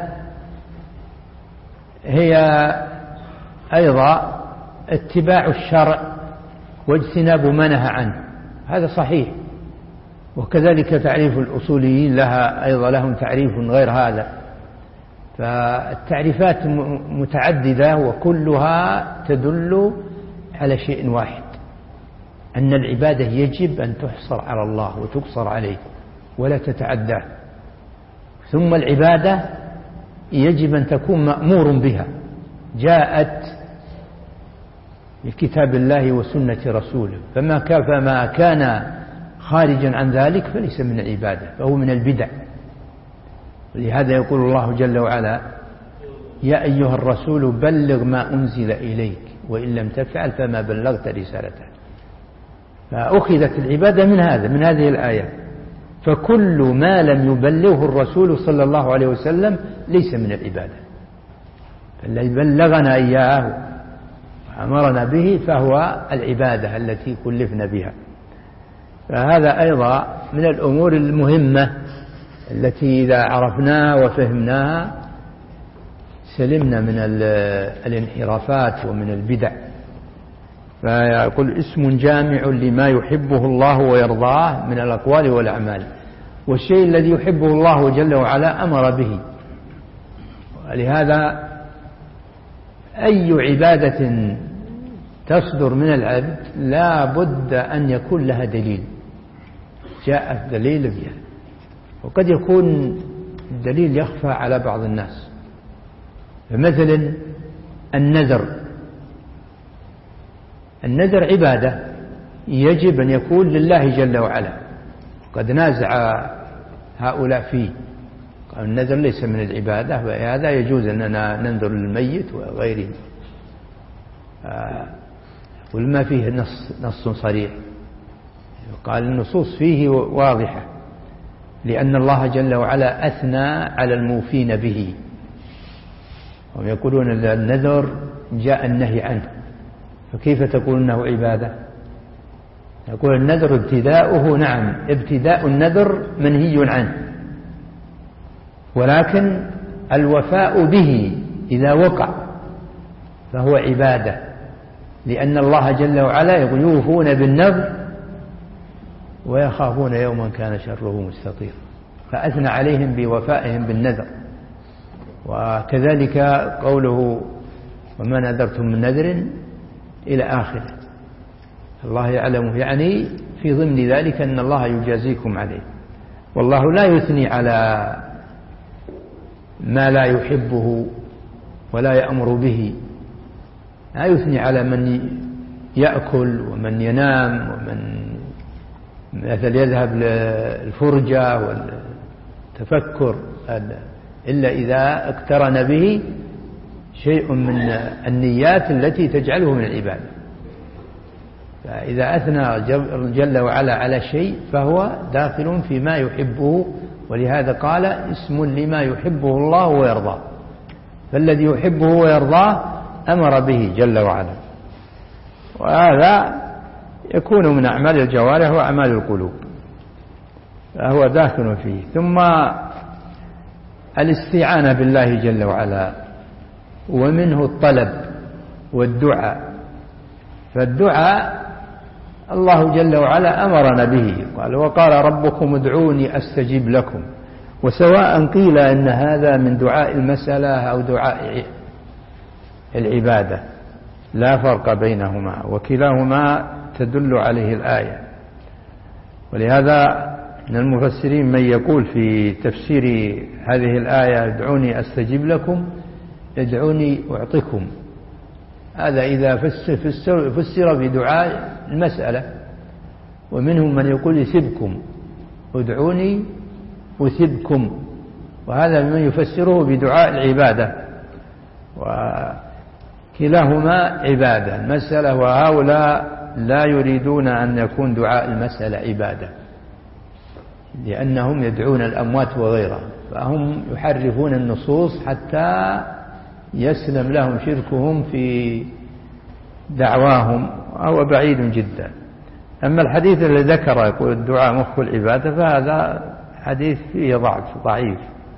هي أيضا اتباع الشرع واجتناب ما نهى عنه. هذا صحيح. وكذلك تعريف الأصوليين لها أيضا لهم تعريف غير هذا. فالتعريفات متعددة وكلها تدل على شيء واحد، أن العبادة يجب أن تحصر على الله وتقصر عليه ولا تتعداه. ثم العبادة يجب أن تكون مأمور بها، جاءت بكتاب الله وسنة رسوله، فما فما كان خارجا عن ذلك فليس من العبادة، فهو من البدع. ولهذا يقول الله جل وعلا: يا أيها الرسول بلغ ما أنزل إليك وإن لم تفعل فما بلغت رسالته. فأخذت العبادة من هذا من هذه الآية. فكل ما لم يبلغه الرسول صلى الله عليه وسلم ليس من العبادة، فالذي بلغنا إياه وأمرنا به فهو العبادة التي كلفنا بها. فهذا أيضا من الأمور المهمة التي إذا عرفناها وفهمناها سلمنا من الانحرافات ومن البدع. فيقول اسم جامع لما يحبه الله ويرضاه من الأقوال والأعمال. والشيء الذي يحبه الله جل وعلا أمر به. ولهذا أي عبادة تصدر من العبد لا بد أن يكون لها دليل، جاء الدليل بها. وقد يكون الدليل يخفى على بعض الناس، فمثلا النذر النذر عبادة يجب أن يكون لله جل وعلا، قد نازع هؤلاء فيه، قال النذر ليس من العبادة، وهذا يجوز أننا ننذر للميت وغيره، ولما فيه نص, نص صريح، قال النصوص فيه واضحة، لأن الله جل وعلا أثنى على الموفين به، هم يقولون النذر جاء النهي عنه، فكيف تقول أنه عبادة؟ يقول النذر ابتداؤه، نعم ابتداء النذر منهي عنه، ولكن الوفاء به إذا وقع فهو عبادة، لأن الله جل وعلا يقول يوفون بالنذر ويخافون يوما كان شره مستطيرا، فأثنى عليهم بوفائهم بالنذر. وكذلك قوله وما نذرتم من نذر إلى آخره، الله يعلم، يعني في ضمن ذلك أن الله يجازيكم عليه. والله لا يثني على ما لا يحبه ولا يأمر به، لا يثني على من يأكل ومن ينام ومن مثل يذهب للفرجة والتفكر، إلا إذا اقترن به شيء من النيات التي تجعله من العبادة. فإذا أثنى جل وعلا على شيء فهو داخل فيما يحبه، ولهذا قال اسم لما يحبه الله ويرضاه، فالذي يحبه ويرضاه أمر به جل وعلا، وهذا يكون من أعمال الجوارح وأعمال القلوب، فهو داخل فيه. ثم الاستعانة بالله جل وعلا، ومنه الطلب والدعاء. فالدعاء الله جل وعلا أمرنا به، قال وقال ربكم ادعوني أستجب لكم، وسواء قيل أن هذا من دعاء المسألة أو دعاء العبادة لا فرق بينهما، وكلاهما تدل عليه الآية. ولهذا من المفسرين من يقول في تفسير هذه الآية ادعوني أستجب لكم، ادعوني أعطكم، هذا إذا فسر, فسر بدعاء المسألة. ومنهم من يقول يثبكم، ادعوني أثبكم، وهذا من يفسره بدعاء العبادة، وكلاهما عبادة المسألة، وهؤلاء لا يريدون أن يكون دعاء المسألة عبادة، لأنهم يدعون الأموات وغيرها، فهم يحرفون النصوص حتى يسلم لهم شركهم في دعواهم، وهو بعيد جدا. أما الحديث الذي ذكر يقول الدعاء مخ العبادة، فهذا حديث فيه ضعف ضعيف،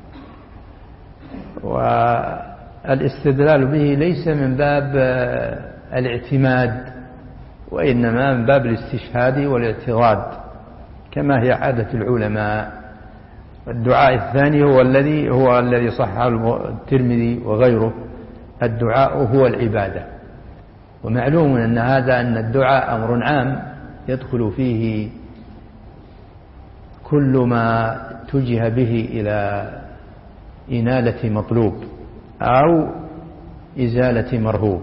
والاستدلال به ليس من باب الاعتماد، وإنما من باب الاستشهاد والاعتراض كما هي عادة العلماء. الدعاء الثاني هو الذي هو الذي صححه الترمذي وغيره، الدعاء هو العبادة. ومعلوم أن هذا أن الدعاء أمر عام يدخل فيه كل ما توجه به إلى إنالة مطلوب أو إزالة مرهوب.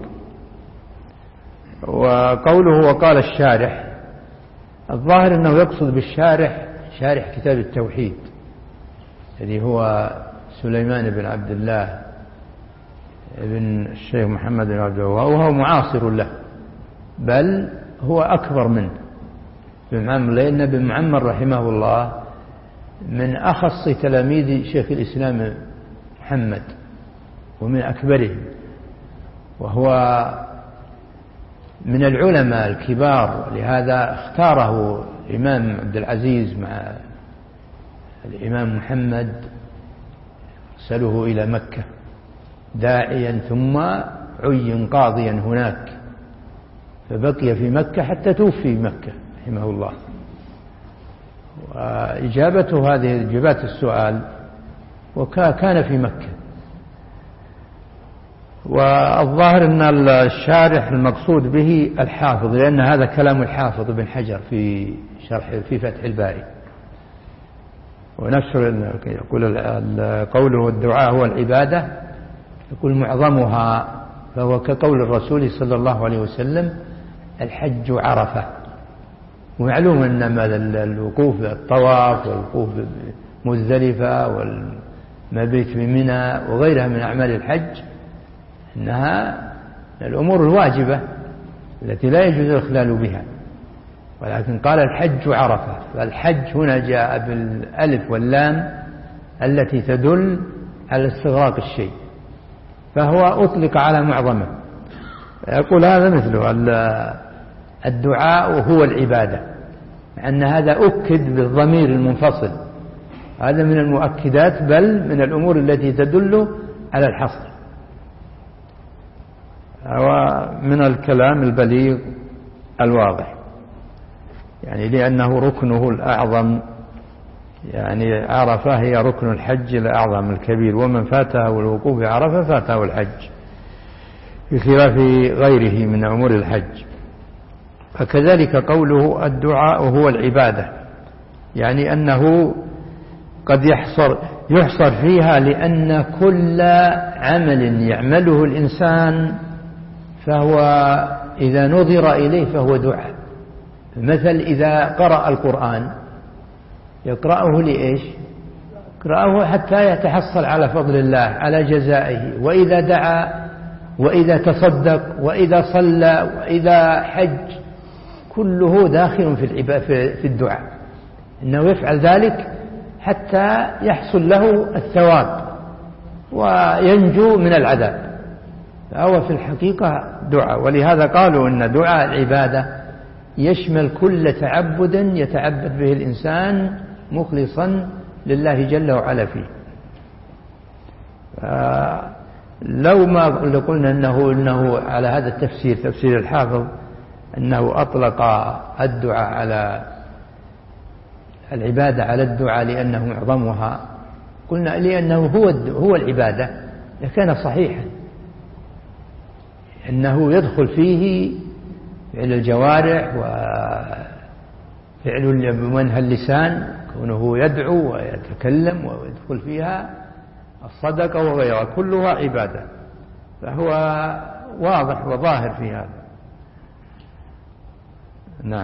وقوله وقال الشارح، الظاهر أنه يقصد بالشارح شارح كتاب التوحيد الذي هو سليمان بن عبد الله ابن الشيخ محمد بن عبد الوهاب، وهو معاصر له، بل هو أكبر منه بن معمر، لأن ابن معمر رحمه الله من أخص تلاميذ شيخ الإسلام محمد ومن أكبرهم، وهو من العلماء الكبار، لهذا اختاره الإمام عبد العزيز مع الإمام محمد، أرسله إلى مكة داعيا، ثم عين قاضيا هناك، فبقي في مكة حتى توفي في مكة رحمه الله. وإجابته هذه إجابات السؤال وكان في مكة، والظاهر أن الشارح المقصود به الحافظ، لأن هذا كلام الحافظ بن حجر في شرح في فتح الباري، ونفسه يقول قوله الدعاء هو العبادة، يقول معظمها، فهو كقول الرسول صلى الله عليه وسلم الحج عرفة. ومعلوم أن الوقوف بالطواف والوقوف بمزدلفة والمبيت بمنى وغيرها من أعمال الحج إنها الأمور الواجبة التي لا يجوز الإخلال بها، ولكن قال الحج عرفة، فالحج هنا جاء بالألف واللام التي تدل على استغراق الشيء، فهو أطلق على معظمه. يقول هذا مثله الدعاء هو العبادة، أن هذا أكد بالضمير المنفصل، هذا من المؤكدات بل من الأمور التي تدل على الحصر، ومن الكلام البليغ الواضح، يعني لأنه ركنه الأعظم، يعني عرفة هي ركن الحج الأعظم الكبير، ومن فاته الوقوف بعرفة فاته الحج بخلاف غيره من أمور الحج. فكذلك قوله الدعاء هو العبادة، يعني أنه قد يحصر يحصر فيها، لأن كل عمل يعمله الإنسان فهو إذا نظر إليه فهو دعاء. مثل إذا قرأ القرآن يقرأه لإيش؟ يقرأه حتى يتحصل على فضل الله على جزائه، وإذا دعا وإذا تصدق وإذا صلى وإذا حج كله داخل في الدعاء، إنه يفعل ذلك حتى يحصل له الثواب وينجو من العذاب، فهو في الحقيقة دعاء. ولهذا قالوا إن دعاء العبادة يشمل كل تعبد يتعبد به الإنسان مخلصا لله جل وعلا فيه. لو ما قلنا إنه, إنه على هذا التفسير تفسير الحافظ أنه أطلق الدعاء على العبادة على الدعاء لأنه معظمها، قلنا لأنه هو هو العبادة لكان صحيحا، أنه يدخل فيه فعل الجوارح وفعل منها اللسان، كونه يدعو ويتكلم ويدخل فيها الصدقة وغيرها كلها عبادة، فهو واضح وظاهر في هذا. نعم.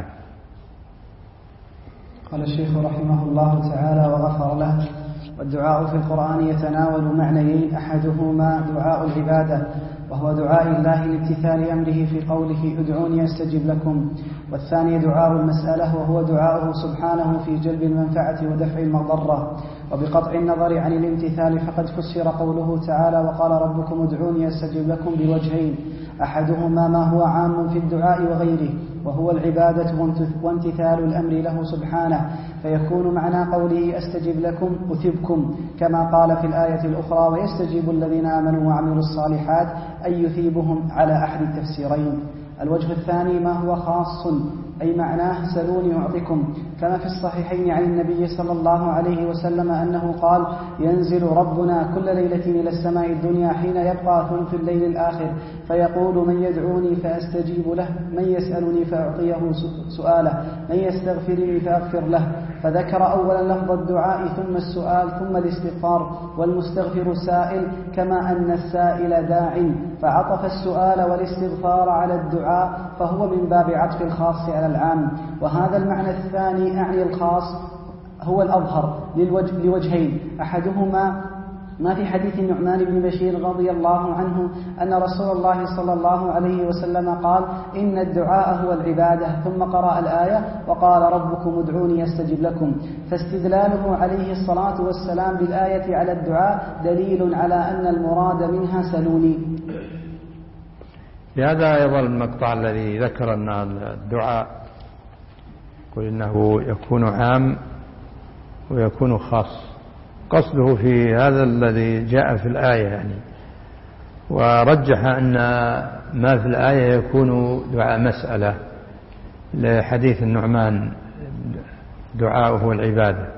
قال الشيخ رحمه الله تعالى وغفر له: والدعاء في القرآن يتناول معنيين، أحدهما دعاء العبادة وهو دعاء الله لامتثال أمره في قوله ادعوني أستجب لكم، والثاني دعاء المسألة وهو دعاؤه سبحانه في جلب المنفعة ودفع المضرة. وبقطع النظر عن الامتثال فقد فسر قوله تعالى: وقال ربكم ادعوني أستجب لكم بوجهين، أحدهما ما هو عام في الدعاء وغيره وهو العبادة وامتثال الأمر له سبحانه، فيكون معنى قوله أستجب لكم أثبكم كما قال في الآية الأخرى: ويستجيب الذين آمنوا وعملوا الصالحات، أي يثيبهم على أحد التفسيرين. الوجه الثاني ما هو خاص، أي معناه سلوني أعطكم، كما في الصحيحين عن النبي صلى الله عليه وسلم أنه قال: ينزل ربنا كل ليلة إلى السماء الدنيا حين يبقى ثلث الليل الآخر فيقول: من يدعوني فأستجيب له، من يسألني فأعطيه سؤاله، من يستغفرني فأغفر له. فذكر أولا لفظ الدعاء ثم السؤال ثم الاستغفار، والمستغفر سائل كما أن السائل داع، فعطف السؤال والاستغفار على الدعاء، فهو من باب عطف الخاص على العام. وهذا المعنى الثاني أعني الخاص هو الأظهر لوجهين، أحدهما ما في حديث النعمان بن بشير رضي الله عنه أن رسول الله صلى الله عليه وسلم قال: إن الدعاء هو العبادة، ثم قرأ الآية: وقال ربكم ادعوني أستجب لكم. فاستدلاله عليه الصلاة والسلام بالآية على الدعاء دليل على أن المراد منها سلوني. لهذا أيضا المقطع الذي ذكر أن الدعاء يقول إنه يكون عام ويكون خاص، قصده في هذا الذي جاء في الآية يعني، ورجح أن ما في الآية يكون دعاء مسألة لحديث النعمان دعاؤه العبادة،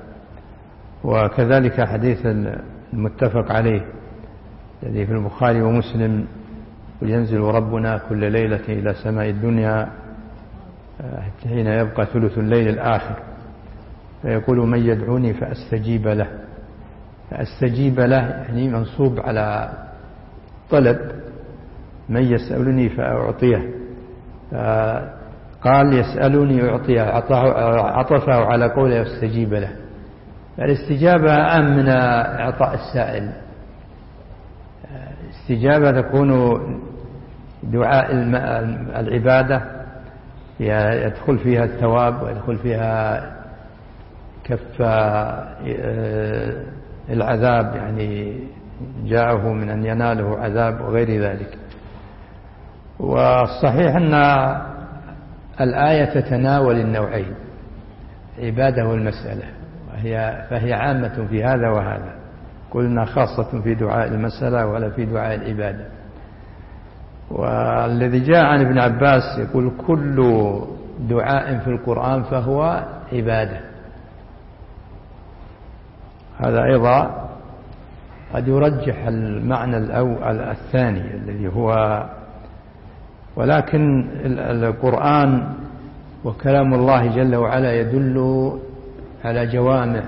وكذلك حديث المتفق عليه الذي في البخاري ومسلم وينزل ربنا كل ليلة إلى سماء الدنيا حين يبقى ثلث الليل الآخر فيقول من يدعوني فأستجيب له. فأستجيب له يعني منصوب على طلب، من يسألني فأعطيه، قال يسألني أعطيه، عطفه على قوله يستجيب له. فالاستجابة أهم من إعطاء السائل. استجابة تكون دعاء العبادة يدخل فيها الثواب ويدخل فيها كف العذاب، يعني جاءه من أن يناله عذاب وغير ذلك. والصحيح أن الآية تتناول النوعين، عبادة والمسألة، وهي فهي عامة في هذا وهذا، قلنا خاصة في دعاء المسألة ولا في دعاء العبادة. والذي جاء عن ابن عباس يقول كل دعاء في القرآن فهو عبادة، هذا أيضا قد يرجح المعنى الأول الثاني الذي هو، ولكن القرآن وكلام الله جل وعلا يدل على جوامع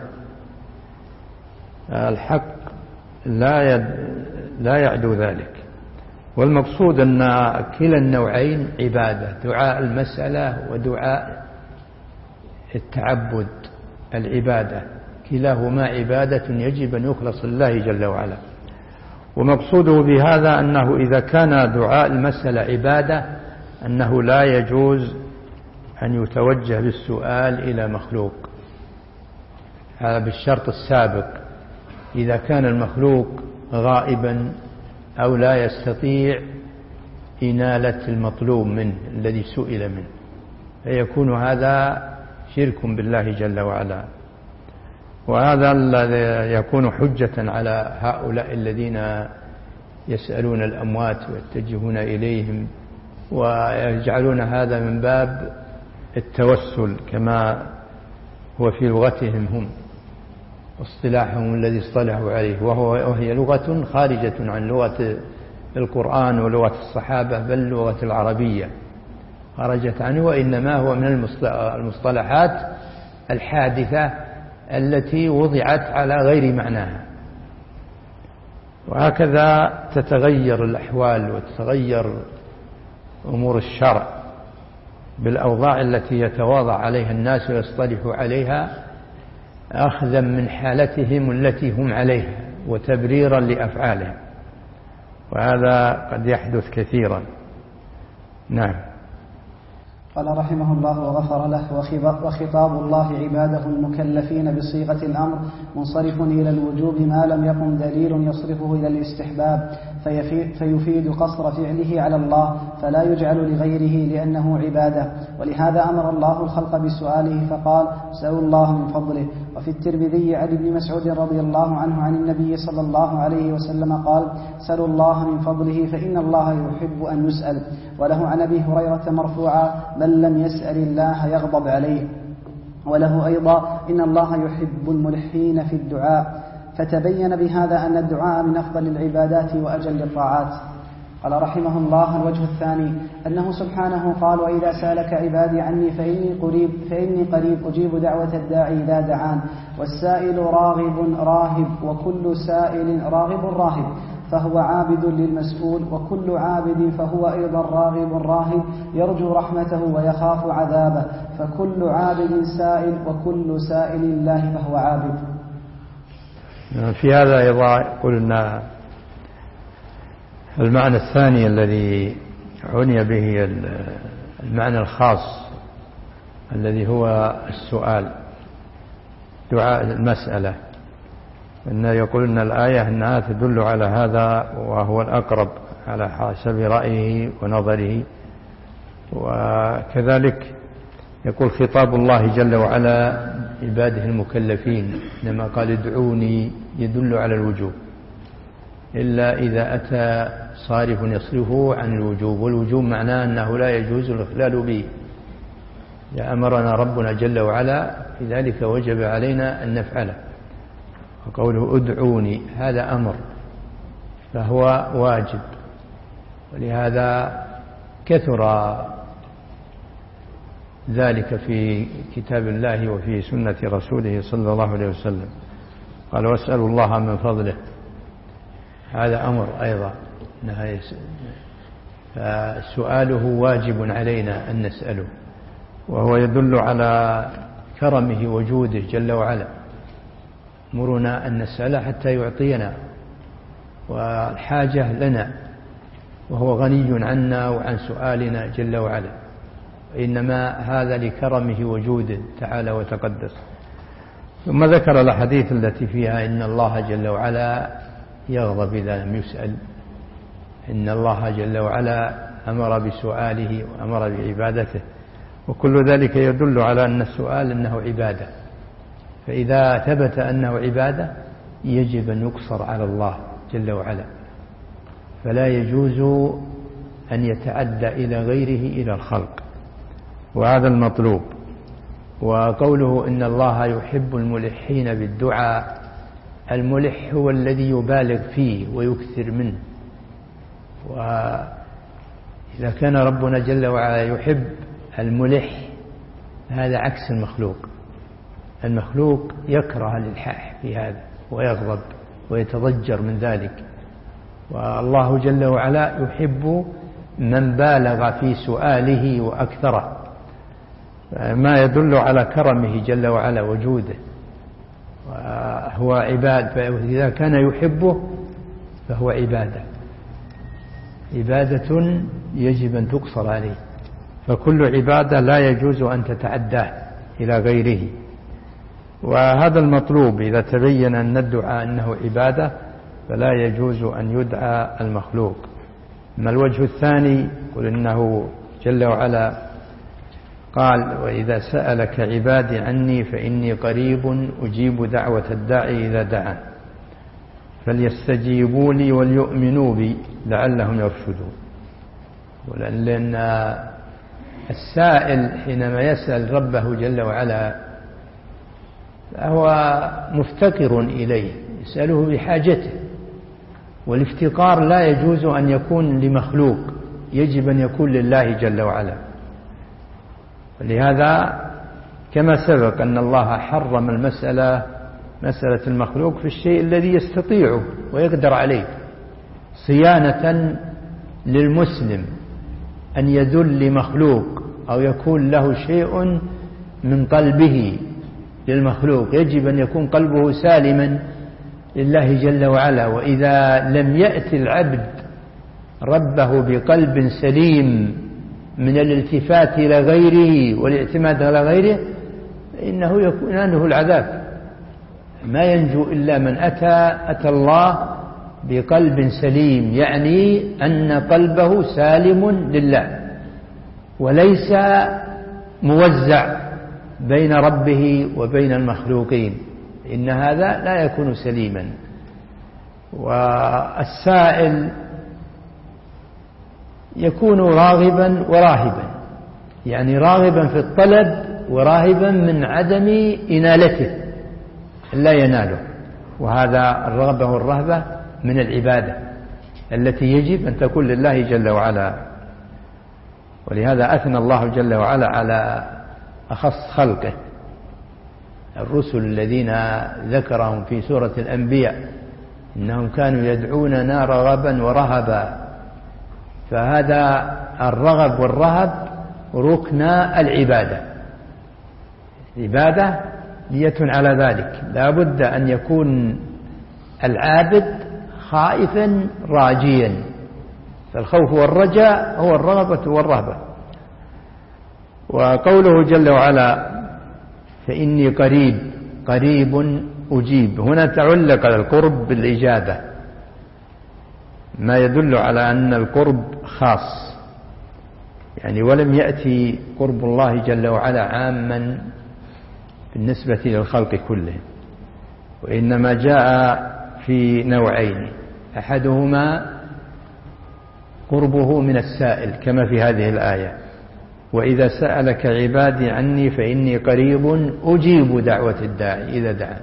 الحق لا يد لا يعدو ذلك. والمقصود أن كلا النوعين عبادة، دعاء المسألة ودعاء التعبد العبادة، كلاهما عبادة يجب أن يخلص لله جل وعلا. ومقصوده بهذا أنه إذا كان دعاء المسألة عبادة أنه لا يجوز أن يتوجه بالسؤال إلى مخلوق، هذا بالشرط السابق، إذا كان المخلوق غائبا أو لا يستطيع إنالة المطلوب منه الذي سئل منه، فيكون هذا شرك بالله جل وعلا. وهذا الذي يكون حجة على هؤلاء الذين يسألون الأموات ويتجهون إليهم ويجعلون هذا من باب التوسل كما هو في لغتهم هم، اصطلاحهم الذي اصطلحوا عليه، وهو وهي لغة خارجة عن لغة القرآن ولغة الصحابة، بل لغة العربية خرجت عنه، وإنما هو من المصطلحات الحادثة التي وضعت على غير معناها. وهكذا تتغير الأحوال وتتغير أمور الشرع بالأوضاع التي يتواضع عليها الناس ويصطلحوا عليها، أخذا من حالتهم التي هم عليها وتبريرا لأفعالهم، وهذا قد يحدث كثيرا. نعم. قال رحمه الله وغفر له: وخطاب الله عباده المكلفين بصيغة الأمر منصرف إلى الوجوب ما لم يقم دليل يصرفه إلى الاستحباب، فيفيد قصر فعله على الله فلا يجعل لغيره لأنه عبادة. ولهذا أمر الله الخلق بسؤاله فقال: اسألوا الله من فضله. وفي الترمذي عن ابن مسعود رضي الله عنه عن النبي صلى الله عليه وسلم قال: اسألوا الله من فضله فإن الله يحب أن يسأل. وله عن أبي هريرة مرفوعا: من لم يسأل الله يغضب عليه. وله أيضا: إن الله يحب الملحين في الدعاء. فتبين بهذا أن الدعاء من أفضل العبادات وأجل الطاعات. قال رحمه الله: الوجه الثاني أنه سبحانه قال: وإذا سألك عبادي عني فإني قريب, فإني قريب أجيب دعوة الداعي إذا دعان. والسائل راغب راهب، وكل سائل راغب راهب، فهو عابد للمسؤول، وكل عابد فهو أيضا راغب راهب يرجو رحمته ويخاف عذابه، فكل عابد سائل، وكل سائل الله فهو عابد. في هذا أيضا قلنا المعنى الثاني الذي عني به المعنى الخاص الذي هو السؤال، دعاء المسألة، أن يقول أن الآية أنها تدل على هذا وهو الأقرب على حسب رأيه ونظره. وكذلك يقول خطاب الله جل وعلا عباده المكلفين، لما قال ادعوني يدل على الوجوب، إلا إذا أتى صارف يصرفه عن الوجوب، والوجوب معناه أنه لا يجوز الإخلال به. إذا أمرنا ربنا جل وعلا لذلك وجب علينا أن نفعله. وقوله ادعوني هذا أمر فهو واجب، ولهذا كثر ذلك في كتاب الله وفي سنة رسوله صلى الله عليه وسلم. قال واسألوا الله من فضله، هذا أمر أيضا، فسؤاله واجب علينا أن نسأله، وهو يدل على كرمه وجوده جل وعلا. مرنا أن نسأله حتى يعطينا، والحاجة لنا، وهو غني عنا وعن سؤالنا جل وعلا، إنما هذا لكرمه وجوده تعالى وتقدس. ثم ذكر الحديث التي فيها إن الله جل وعلا يغضب إذا لم يسأل، إن الله جل وعلا أمر بسؤاله وأمر بعبادته، وكل ذلك يدل على أن السؤال أنه عبادة. فإذا ثبت أنه عبادة يجب أن يقصر على الله جل وعلا، فلا يجوز أن يتعدى إلى غيره إلى الخلق، وهذا المطلوب. وقوله إن الله يحب الملحين بالدعاء، الملح هو الذي يبالغ فيه ويكثر منه. وإذا كان ربنا جل وعلا يحب الملح، هذا عكس المخلوق. المخلوق يكره الإلحاح في هذا ويغضب ويتضجر من ذلك، والله جل وعلا يحب من بالغ في سؤاله وأكثره، ما يدل على كرمه جل وعلا وجوده، وهو عباد. فإذا كان يحبه فهو عبادة، عبادة يجب أن تقصر عليه، فكل عبادة لا يجوز أن تتعداه إلى غيره، وهذا المطلوب. إذا تبين أن الدعاء أنه عبادة فلا يجوز أن يدعى المخلوق. أما الوجه الثاني، قل إنه جل وعلا قال وإذا سألك عبادي عني فإني قريب أجيب دعوة الداعي إذا دعان فليستجيبوا لي وليؤمنوا بي لعلهم يرشدون. لأن السائل حينما يسأل ربه جل وعلا فهو مفتقر إليه، يسأله بحاجته، والافتقار لا يجوز أن يكون لمخلوق، يجب أن يكون لله جل وعلا. ولهذا كما سبق أن الله حرم المسألة مسألة المخلوق في الشيء الذي يستطيعه ويقدر عليه، صيانة للمسلم أن يذل لمخلوق أو يكون له شيء من قلبه للمخلوق، يجب أن يكون قلبه سالما لله جل وعلا. وإذا لم يأتي العبد ربه بقلب سليم من الالتفات إلى غيره والاعتماد على غيره فإنه يكون عنه العذاب. ما ينجو إلا من أتى أتى الله بقلب سليم، يعني أن قلبه سالم لله وليس موزع بين ربه وبين المخلوقين، إن هذا لا يكون سليما. والسائل يكون راغبا وراهبا، يعني راغبا في الطلب وراهبا من عدم إنالته لا يناله، وهذا الرغبة والرهبة من العبادة التي يجب أن تكون لله جل وعلا. ولهذا أثنى الله جل وعلا على أخص خلقه الرسل الذين ذكرهم في سورة الأنبياء إنهم كانوا يدعوننا رغبا ورهبا، فهذا الرغب والرهب ركن العبادة. العبادة نية على ذلك، لا بد أن يكون العابد خائفا راجيا، فالخوف والرجاء هو الرغبة والرهبة. وقوله جل وعلا فإني قريب قريب أجيب، هنا تعلق القرب بالإجابة، ما يدل على أن القرب خاص، يعني ولم يأتي قرب الله جل وعلا عاما بالنسبة للخلق كلهم، وإنما جاء في نوعين، أحدهما قربه من السائل كما في هذه الآية وإذا سألك عبادي عني فإني قريب أجيب دعوة الداعي إذا دعان.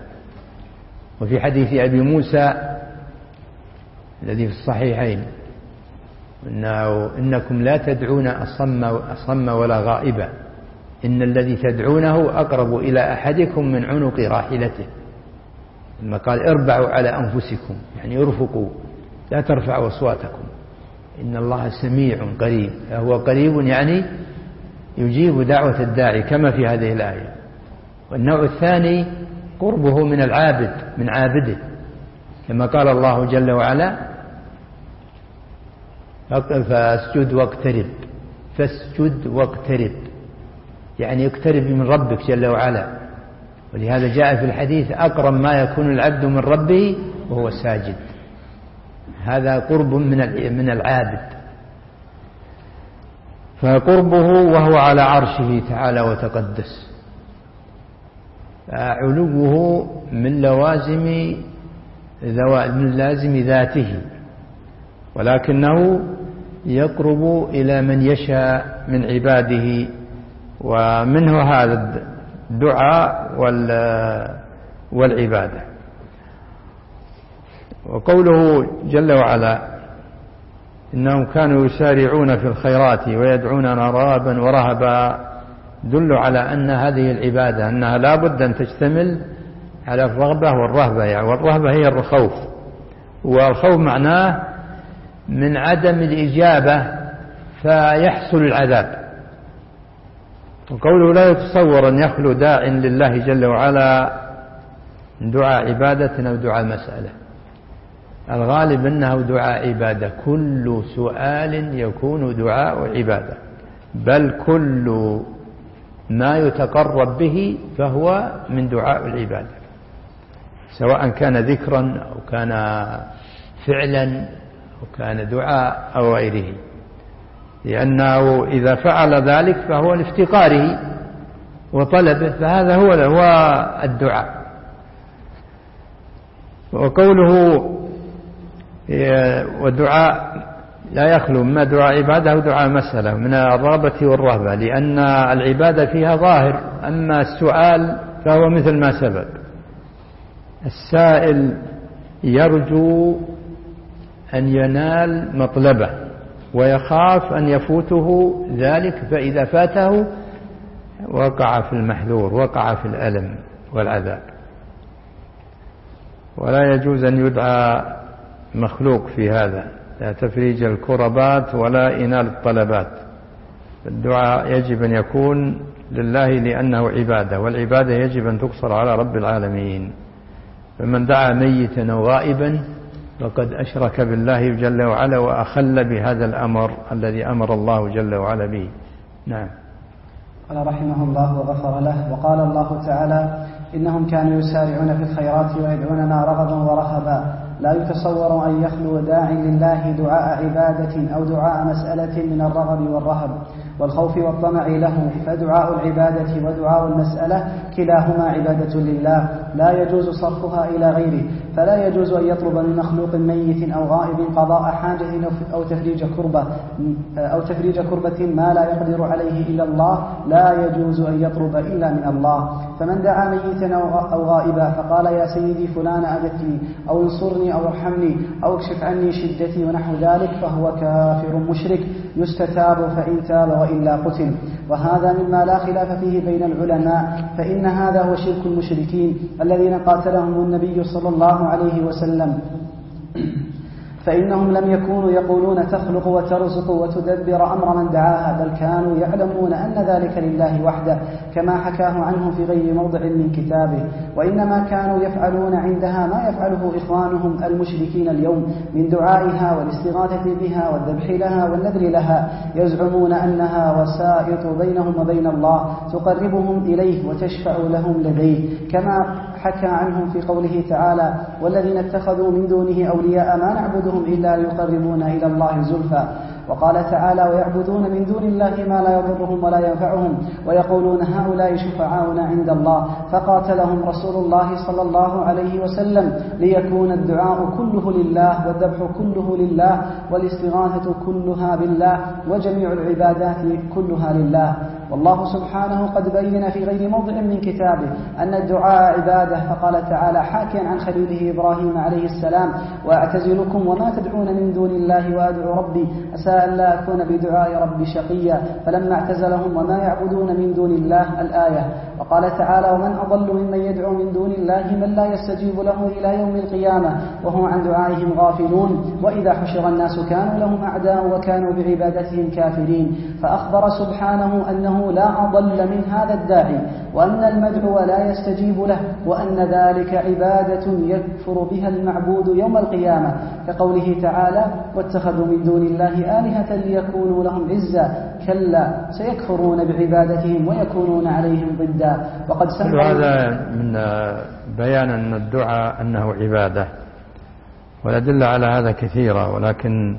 وفي حديث أبي موسى الذي في الصحيحين إنه إنكم لا تدعون أصم, أصم ولا غائبا، إن الذي تدعونه أقرب إلى أحدكم من عنق راحلته. لما قال اربعوا على أنفسكم يعني ارفقوا لا ترفعوا أصواتكم، إن الله سميع قريب، هو قريب يعني يجيب دعوة الداعي كما في هذه الآية. والنوع الثاني قربه من العابد من عابده، كما قال الله جل وعلا فاسجد واقترب، فاسجد واقترب يعني اقترب من ربك جل وعلا. ولهذا جاء في الحديث أقرب ما يكون العبد من ربه وهو ساجد، هذا قرب من من العابد. فقربه وهو على عرشه تعالى وتقدس، علوه من لوازم من لازم ذاته، ولكنه يقرب إلى من يشاء من عباده، ومنه هذا الدعاء والعبادة. وقوله جل وعلا إنهم كانوا يسارعون في الخيرات ويدعوننا رغبا ورهبا، دل على أن هذه العبادة أنها لا بد أن تشتمل على الرغبة والرهبة يعني. والرهبة هي الخوف، والخوف معناه من عدم الإجابة فيحصل العذاب. وقوله لا يتصور أن يخلو داع لله جل وعلا دعاء عبادة أو دعاء مسألة، الغالب أنه دعاء عبادة، كل سؤال يكون دعاء عبادة، بل كل ما يتقرب به فهو من دعاء العبادة، سواء كان ذكرا أو كان فعلا أو كان دعاء أو غيره، لأنه إذا فعل ذلك فهو لافتقاره وطلبه، فهذا هو هو الدعاء. وقوله والدعاء لا يخلو ما دعاء عبادة أو دعاء مسألة من الرغبة والرهبة، لأن العبادة فيها ظاهر، أما السؤال فهو مثل ما سبق، السائل يرجو أن ينال مطلبه ويخاف أن يفوته ذلك، فإذا فاته وقع في المحذور، وقع في الألم والعذاب. ولا يجوز أن يدعى مخلوق في هذا، لا تفريج الكربات ولا إنال الطلبات. الدعاء يجب أن يكون لله لأنه عبادة، والعبادة يجب أن تقصر على رب العالمين. فمن دعا ميتا أو غائبا فقد أشرك بالله جل وعلا وأخل بهذا الأمر الذي أمر الله جل وعلا به. نعم. قال رحمه الله وغفر له. وقال الله تعالى إنهم كانوا يسارعون في الخيرات ويدعوننا رغبا ورهبا. لا يتصور أن يخلو داع لله دعاء عبادة أو دعاء مسألة من الرغب والرهب والخوف والطمع له، فدعاء العبادة ودعاء المسألة كلاهما عبادة لله لا يجوز صرفها إلى غيره. فلا يجوز أن يطلب من مخلوق ميت أو غائب قضاء حاجة أو تفريج كربة أو تفريج كربة ما لا يقدر عليه إلا الله، لا يجوز أن يطلب إلا من الله. فمن دعا ميتا أو غائبا فقال يا سيدي فلان أغثني أو انصرني أو ارحمني أو اكشف عني شدتي ونحو ذلك فهو كافر مشرك يستتاب فإن تاب وإلا قتل. وهذا مما لا خلاف فيه بين العلماء، فإن هذا هو شرك المشركين الذين قاتلهم النبي صلى الله عليه وسلم، فإنهم لم يكونوا يقولون تخلق وترزق وتدبر أمر من دعاها، بل كانوا يعلمون أن ذلك لله وحده كما حكاه عنهم في غير موضع من كتابه. وإنما كانوا يفعلون عندها ما يفعله إخوانهم المشركين اليوم من دعائها والاستغاثة بها والذبح لها والنذر لها، يزعمون أنها وسائط بينهم وبين الله تقربهم إليه وتشفع لهم لديه، كما حكى عنهم في قوله تعالى والذين اتخذوا من دونه أولياء ما نعبدهم إلا ليقربونا إلى الله زلفى. وقال تعالى ويعبدون من دون الله ما لا يضرهم ولا ينفعهم ويقولون هؤلاء شفعاؤنا عند الله، فقاتلهم رسول الله صلى الله عليه وسلم ليكون الدعاء كله لله والذبح كله لله والاستغاثة كلها بالله وجميع العبادات كلها لله. والله سبحانه قد بين في غير موضع من كتابه أن الدعاء عبادة، فقال تعالى حاكيا عن خليله إبراهيم عليه السلام: وأعتزلكم وما تدعون من دون الله وأدعو ربي عسى أن لا أكون بدعاء ربي شقيا، فلما اعتزلهم وما يعبدون من دون الله الآية. وقال تعالى: ومن أضل ممن يدعو من دون الله من لا يستجيب له إلى يوم القيامة وهم عن دعائهم غافلون، وإذا حشر الناس كانوا لهم أعداء وكانوا بعبادتهم كافرين. فأخبر سبحانه أنه لا أضل من هذا الداعي، وأن المدعو لا يستجيب له، وأن ذلك عبادة يكفر بها المعبود يوم القيامة، كقوله تعالى: واتخذوا من دون الله آلهة ليكونوا لهم عزا، كلا سيكفرون بعبادتهم ويكونون عليهم ضدا. وقد سمع هذا من بيان أن الدعاء أنه عبادة، والأدلة على هذا كثيرة، ولكن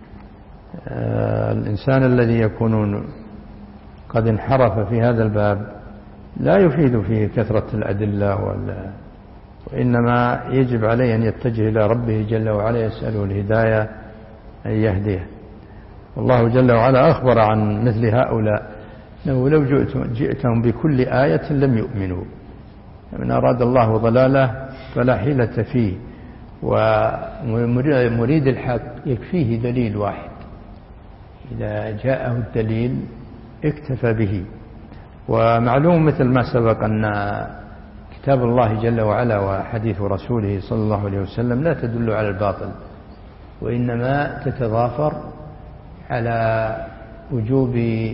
الإنسان الذي يكون قد انحرف في هذا الباب لا يفيد فيه كثرة الأدلة، وإنما يجب عليه أن يتجه إلى ربه جل وعلا يسأله الهداية أن يهديه. والله جل وعلا أخبر عن مثل هؤلاء أنه لو جئتهم بكل آية لم يؤمنوا، من أراد الله ضلاله فلا حيلة فيه، ومريد الحق يكفيه دليل واحد، إذا جاءه الدليل اكتفى به. ومعلوم مثل ما سبق أن كتاب الله جل وعلا وحديث رسوله صلى الله عليه وسلم لا تدل على الباطل، وإنما تتضافر على وجوب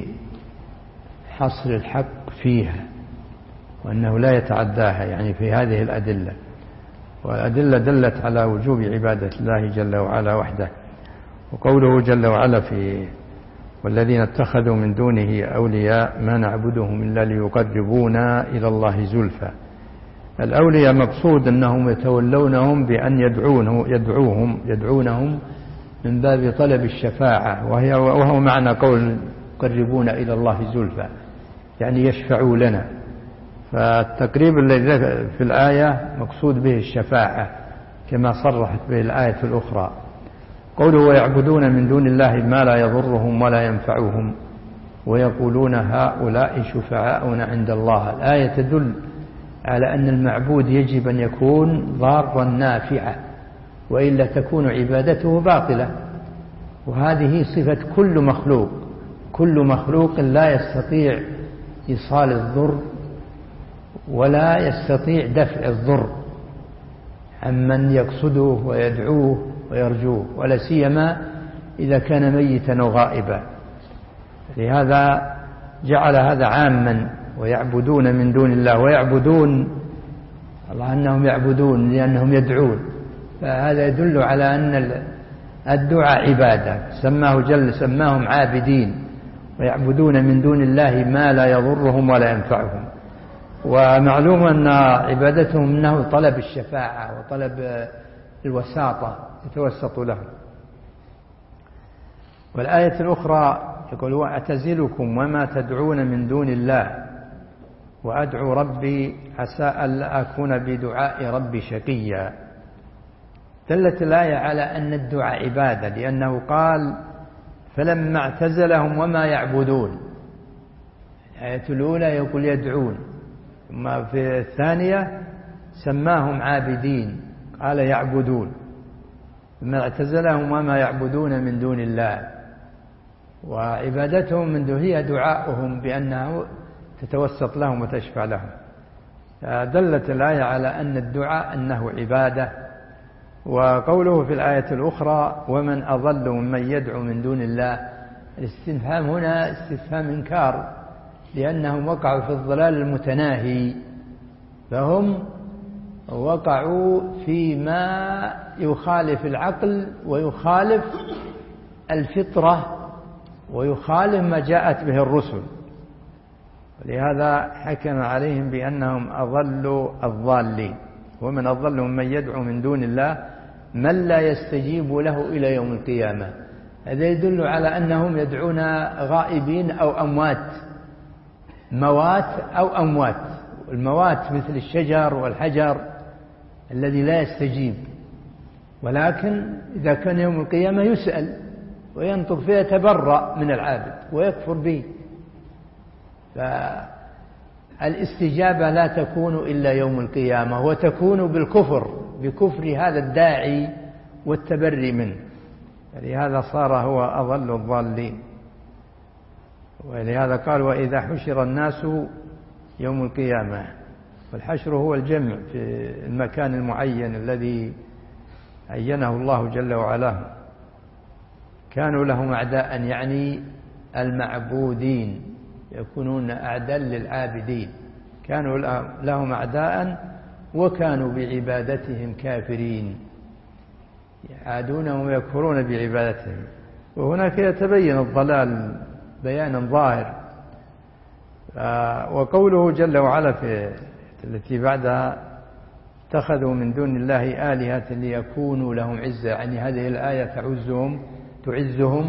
حصر الحق فيها، وأنه لا يتعداها، يعني في هذه الأدلة. والأدلة دلت على وجوب عبادة الله جل وعلا وحده. وقوله جل وعلا في: والذين اتخذوا من دونه أولياء ما نعبدهم إلا ليقربونا إلى الله زلفى. الأولياء مقصود أنهم يتولونهم بأن يدعونه يدعوهم يدعونهم من باب طلب الشفاعة، وهي وهو معنى قول يقربون إلى الله زلفى، يعني يشفعوا لنا. فالتقريب الذي في الآية مقصود به الشفاعة كما صرحت به الآية الأخرى. قوله: ويعبدون من دون الله ما لا يضرهم ولا ينفعهم ويقولون هؤلاء شفعاؤنا عند الله. الآية تدل على أن المعبود يجب أن يكون ضارا نافعا، وإلا تكون عبادته باطلة. وهذه صفة كل مخلوق، كل مخلوق لا يستطيع إيصال الضر ولا يستطيع دفع الضر عمن يقصده ويدعوه ويرجوه، ولا سيما إذا كان ميتا أو غائبا. لهذا جعل هذا عاما: ويعبدون من دون الله. ويعبدون الله أنهم يعبدون لأنهم يدعون، فهذا يدل على أن الدعاء عبادة. سماه جل سماهم عابدين، ويعبدون من دون الله ما لا يضرهم ولا ينفعهم. ومعلوم أن عبادتهم أنه طلب الشفاعة وطلب الوساطة، يتوسط لهم. والآية الأخرى يقول: وأعتزلكم وما تدعون من دون الله وأدعو ربي عسى ألا أكون بدعاء ربي شقيا. دلت الآية على أن الدعاء عبادة، لأنه قال: فلما اعتزلهم وما يعبدون. الآية الأولى يقول يدعون، ثم في الثانية سماهم عابدين قال يعبدون، ثم اعتزلهم وما يعبدون من دون الله. وعبادتهم من دون هي دعاؤهم بأنه تتوسط لهم وتشفع لهم. دلت الآية على أن الدعاء أنه عبادة. وقوله في الآية الأخرى: ومن أضل ممن يدعو من دون الله. الاستفهام هنا استفهام إنكار، لأنهم وقعوا في الضلال المتناهي، فهم وقعوا فيما يخالف العقل ويخالف الفطرة ويخالف ما جاءت به الرسل، ولهذا حكم عليهم بأنهم أضلوا الضالين. ومن أضل ممن يدعو من دون الله من لا يستجيب له إلى يوم القيامة. هذا يدل على أنهم يدعون غائبين أو أموات، موات أو أموات. الموات مثل الشجر والحجر الذي لا يستجيب، ولكن إذا كان يوم القيامة يسأل وينطق فيه يتبرأ من العابد ويكفر به. فالاستجابة لا تكون إلا يوم القيامة، وتكون بالكفر، بكفر هذا الداعي والتبري منه. لهذا صار هو أضل الضالين. ولهذا قال وإذا حشر الناس يوم القيامة، والحشر هو الجمع في المكان المعين الذي عينه الله جل وعلا. كانوا لهم أعداء، يعني المعبودين يكونون أعداء للعابدين، كانوا لهم أعداء وكانوا بعبادتهم كافرين، يعادونهم ويكفرون بعبادتهم. وهناك يتبين الضلال بيانا ظاهر. وقوله جل وعلا في التي بعدها اتخذوا من دون الله آلهة ليكونوا لهم عزة، يعني هذه الآية تعزهم تعزهم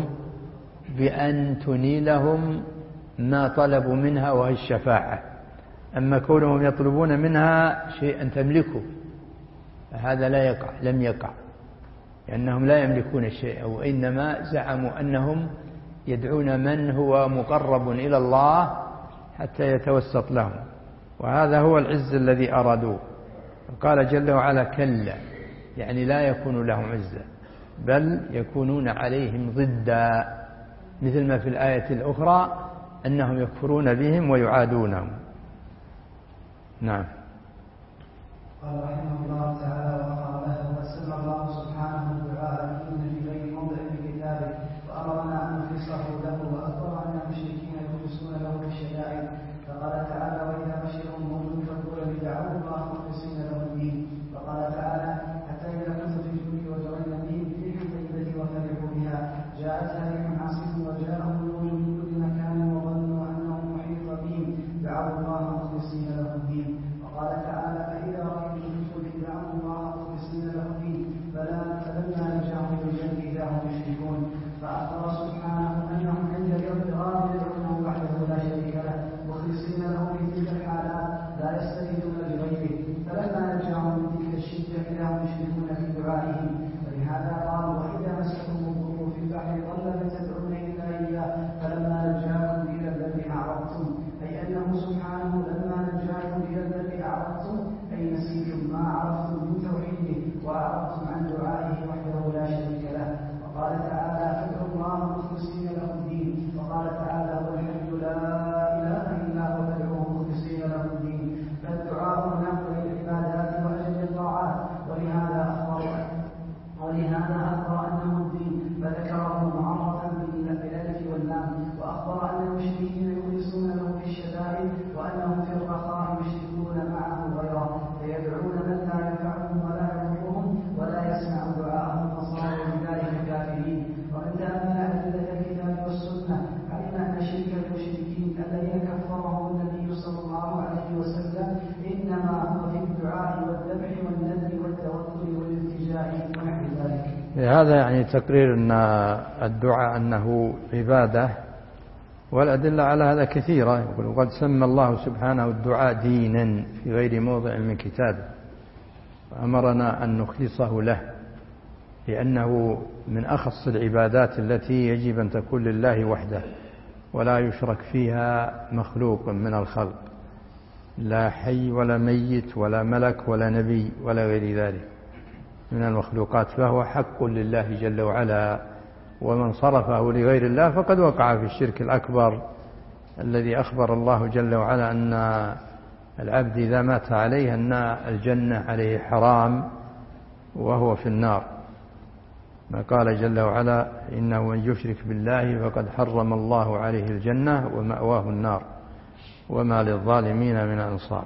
بأن تنيلهم ما طلبوا منها وهي الشفاعة. أما كونهم يطلبون منها شيئا تملكه هذا لا يقع، لم يقع، لأنهم لا يملكون الشيء، وإنما زعموا أنهم يدعون من هو مقرب إلى الله حتى يتوسط لهم، وهذا هو العز الذي أرادوه. قال جل وعلا كلا، يعني لا يكون لهم عزة، بل يكونون عليهم ضدا، مثل ما في الآية الأخرى أنهم يكفرون بهم ويعادونهم. نعم. قال رحمه الله تعالى وقال وسمى الله سبحانه الدعاء إن في غير موضع من كتابه وأمرنا أن نخلصه له، وأخبر أن المشركين يخلصون له في الشدائد، فقال تعالى وإذا بشرهم موت فقل دعوا الله مخلصين له الدين، وقال تعالى حتى إذا كنت في الفلك وجرينا بهم في ريح طيبة وفرحوا بها جاءتها ريح عاصف وجاءهم الموج من كل مكان وظنوا أنهم محيط بهم دعوا الله مخلصين له الدين، وقال تعالى فإذا رأيتم الفلك دعوا الله مخلصين له الدين فلما نجاهم بالجنة إذا هم يشركون، فأخبر سبحانه أنهم عند الاضطرار يدعونه وحده لا شريك له مخلصين له في تلك الحالات لا يستجيبون لغيره، فلما نجاهم من تلك الشدة إذا هم يشركون في دعائهم. ولهذا قال وإذا مسكم الضر في البحر ضل من تدعون إلا إياه فلما نجاكم إلى البر أعرضتم، أي أنه سبحانه لما نجاكم إلى البر أعرضتم، أي نسيتم ما عرفتم من توحيده وأعرضتم عن دعائه وحده لا شريك له. وقال تعالى فادعوا الله مخلصين له الدين، وقال تعالى والحمد لا إله إلا هو فادعوه مخلصين له الدين، فالدعاء هناك للعبادات وأجل الطاعات، ولهذا أخبر ولهذا أخبر أنه الدين فذكره معرفا بالألف واللام، وأخبر أن المشركين يخلصون له في الشدائد وأنهم في الرخاء يشركون معه غيره، فيدعون من لا ينفعهم ولا يضرهم ولا يسمع دعاءهم وصاروا بذلك كافرين. ومن تأمل أدلة الكتاب والسنة علم أن شرك المشركين الذين كفرهم النبي صلى الله عليه وسلم إنما هو في الدعاء والذبح والنذر والتوكل والالتجاء ونحو ذلك. هذا يعني تقرير أن الدعاء أنه عبادة، والأدلة على هذا كثيرة. يقول وقد سمى الله سبحانه الدعاء دينا في غير موضع من كتابه، وأمرنا أن نخلصه له، لأنه من أخص العبادات التي يجب أن تكون لله وحده ولا يشرك فيها مخلوق من الخلق، لا حي ولا ميت ولا ملك ولا نبي ولا غير ذلك من المخلوقات، فهو حق لله جل وعلا. ومن صرفه لغير الله فقد وقع في الشرك الأكبر الذي أخبر الله جل وعلا أن العبد إذا مات عليه أن الجنة عليه حرام وهو في النار، ما قال جل وعلا إنه من يشرك بالله فقد حرم الله عليه الجنة ومأواه النار وما للظالمين من أنصار.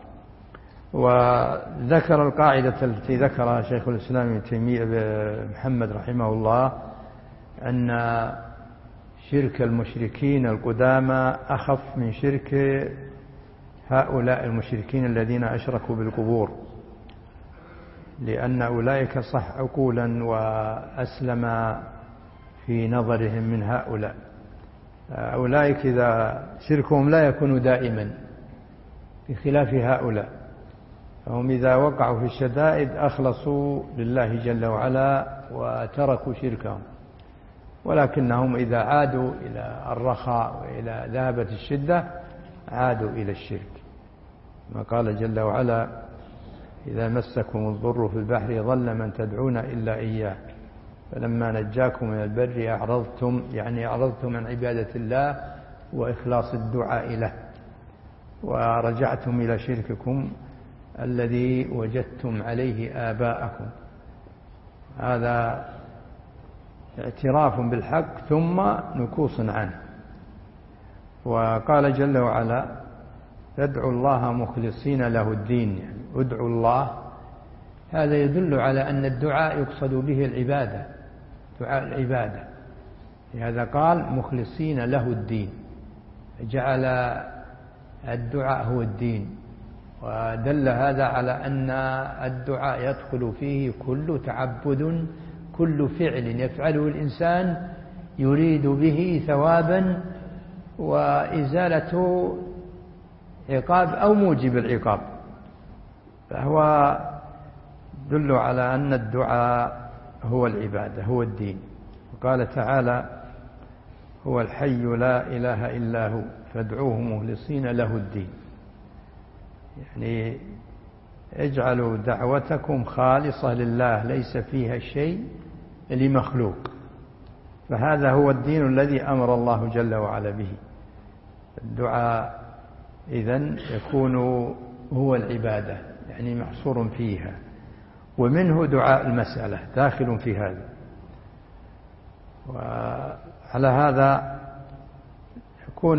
وذكر القاعدة التي ذكرها شيخ الإسلام ابن تيمية محمد رحمه الله أن شرك المشركين القدامى أخف من شرك هؤلاء المشركين الذين أشركوا بالقبور، لأن أولئك صح عقولا وأسلم في نظرهم من هؤلاء. أولئك إذا شركهم لا يكون دائما بخلاف هؤلاء، فهم إذا وقعوا في الشدائد أخلصوا لله جل وعلا وتركوا شركهم، ولكنهم إذا عادوا إلى الرخاء وإلى ذهبت الشدة عادوا إلى الشرك، ما قال جل وعلا: إذا مسكم الضر في البحر ضل من تدعون إلا إياه فلما نجاكم من البر أعرضتم، يعني أعرضتم عن عبادة الله وإخلاص الدعاء له، ورجعتم إلى شرككم الذي وجدتم عليه آباءكم. هذا اعتراف بالحق ثم نكوص عنه. وقال جل وعلا: ادعوا الله مخلصين له الدين، يعني ادعوا الله. هذا يدل على أن الدعاء يقصد به العبادة، دعاء العبادة، لهذا قال مخلصين له الدين، جعل الدعاء هو الدين. ودل هذا على أن الدعاء يدخل فيه كل تعبد، كل فعل يفعله الإنسان يريد به ثوابا وإزالة عقاب أو موجب العقاب، فهو يدل على أن الدعاء هو العبادة، هو الدين. وقال تعالى: هو الحي لا إله إلا هو فادعوه مخلصين له الدين، يعني اجعلوا دعوتكم خالصة لله ليس فيها شيء لمخلوق، فهذا هو الدين الذي أمر الله جل وعلا به. الدعاء إذن يكون هو العبادة، يعني محصور فيها، ومنه دعاء المسألة داخل في هذا. وعلى هذا يكون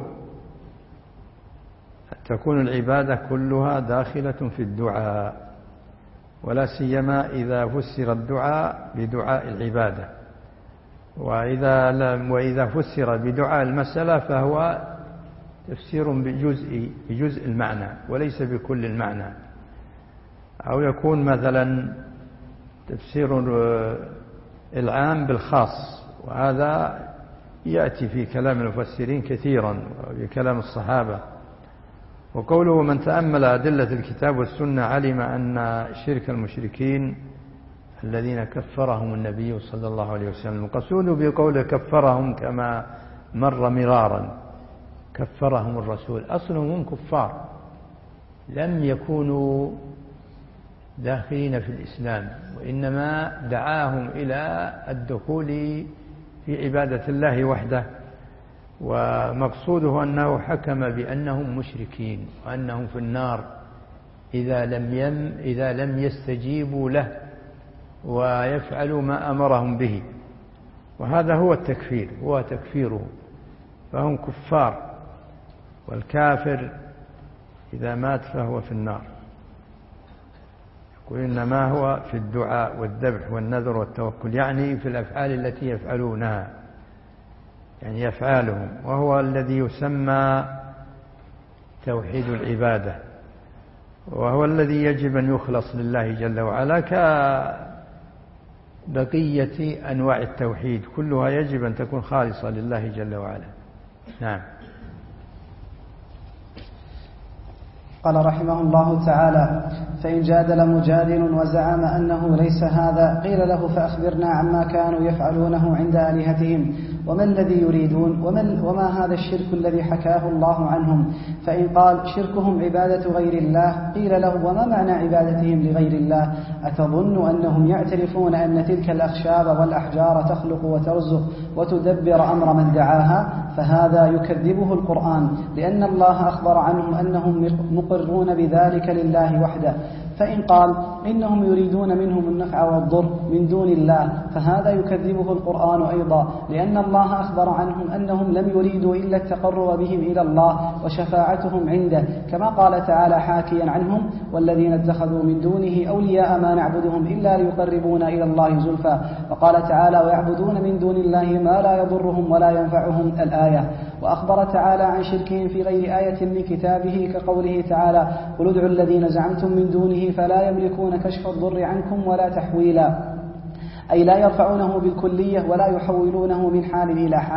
تكون العبادة كلها داخلة في الدعاء، ولا سيما إذا فسر الدعاء بدعاء العبادة، وإذا لم وإذا فسر بدعاء المسألة فهو تفسير بجزء بجزء المعنى وليس بكل المعنى. أو يكون مثلا تفسير العام بالخاص، وهذا يأتي في كلام المفسرين كثيرا وبكلام الصحابة. وقوله: من تأمل أدلة الكتاب والسنة علم أن شرك المشركين الذين كفرهم النبي صلى الله عليه وسلم، المقصود بقوله كفرهم كما مر مرارا، كفرهم الرسول، أصلهم هم كفار لم يكونوا داخلين في الإسلام، وإنما دعاهم إلى الدخول في عبادة الله وحده، ومقصوده أنه حكم بأنهم مشركين وأنهم في النار إذا لم يم إذا لم يستجيبوا له ويفعلوا ما أمرهم به، وهذا هو التكفير، هو تكفيره، فهم كفار. والكافر إذا مات فهو في النار. يقول: إنما هو في الدعاء والذبح والنذر والتوكل، يعني في الأفعال التي يفعلونها، يعني يفعالهم، وهو الذي يسمى توحيد العبادة، وهو الذي يجب أن يخلص لله جل وعلا، كبقية أنواع التوحيد كلها يجب أن تكون خالصة لله جل وعلا. نعم. قال رحمه الله تعالى: فإن جادل مجادل وزعم أنه ليس هذا قيل له: فأخبرنا عما كانوا يفعلونه عند آلهتهم، وما الذي يريدون، وما هذا الشرك الذي حكاه الله عنهم. فإن قال: شركهم عبادة غير الله قيل له: وما معنى عبادتهم لغير الله؟ أتظن أنهم يعترفون أن تلك الأخشاب والأحجار تخلق وترزق وتدبر أمر من دعاها؟ فهذا يكذبه القرآن، لأن الله أخبر عنهم أنهم مقرون بذلك لله وحده. فإن قال: إنهم يريدون منهم النفع والضر من دون الله، فهذا يكذبه القرآن أيضا، لأن الله أخبر عنهم أنهم لم يريدوا إلا التقرب بهم إلى الله وشفاعتهم عنده، كما قال تعالى حاكيا عنهم: والذين اتخذوا من دونه أولياء ما نعبدهم إلا ليقربونا إلى الله زلفى. وقال تعالى: ويعبدون من دون الله ما لا يضرهم ولا ينفعهم، الآية. وأخبر تعالى عن شركهم في غير آية من كتابه، كقوله تعالى: قل ادعوا الذين زعمتم من دونه فلا يملكون كشف الضر عنكم ولا تحويلا، أي لا يرفعونه بالكلية ولا يحولونه من حال إلى حال.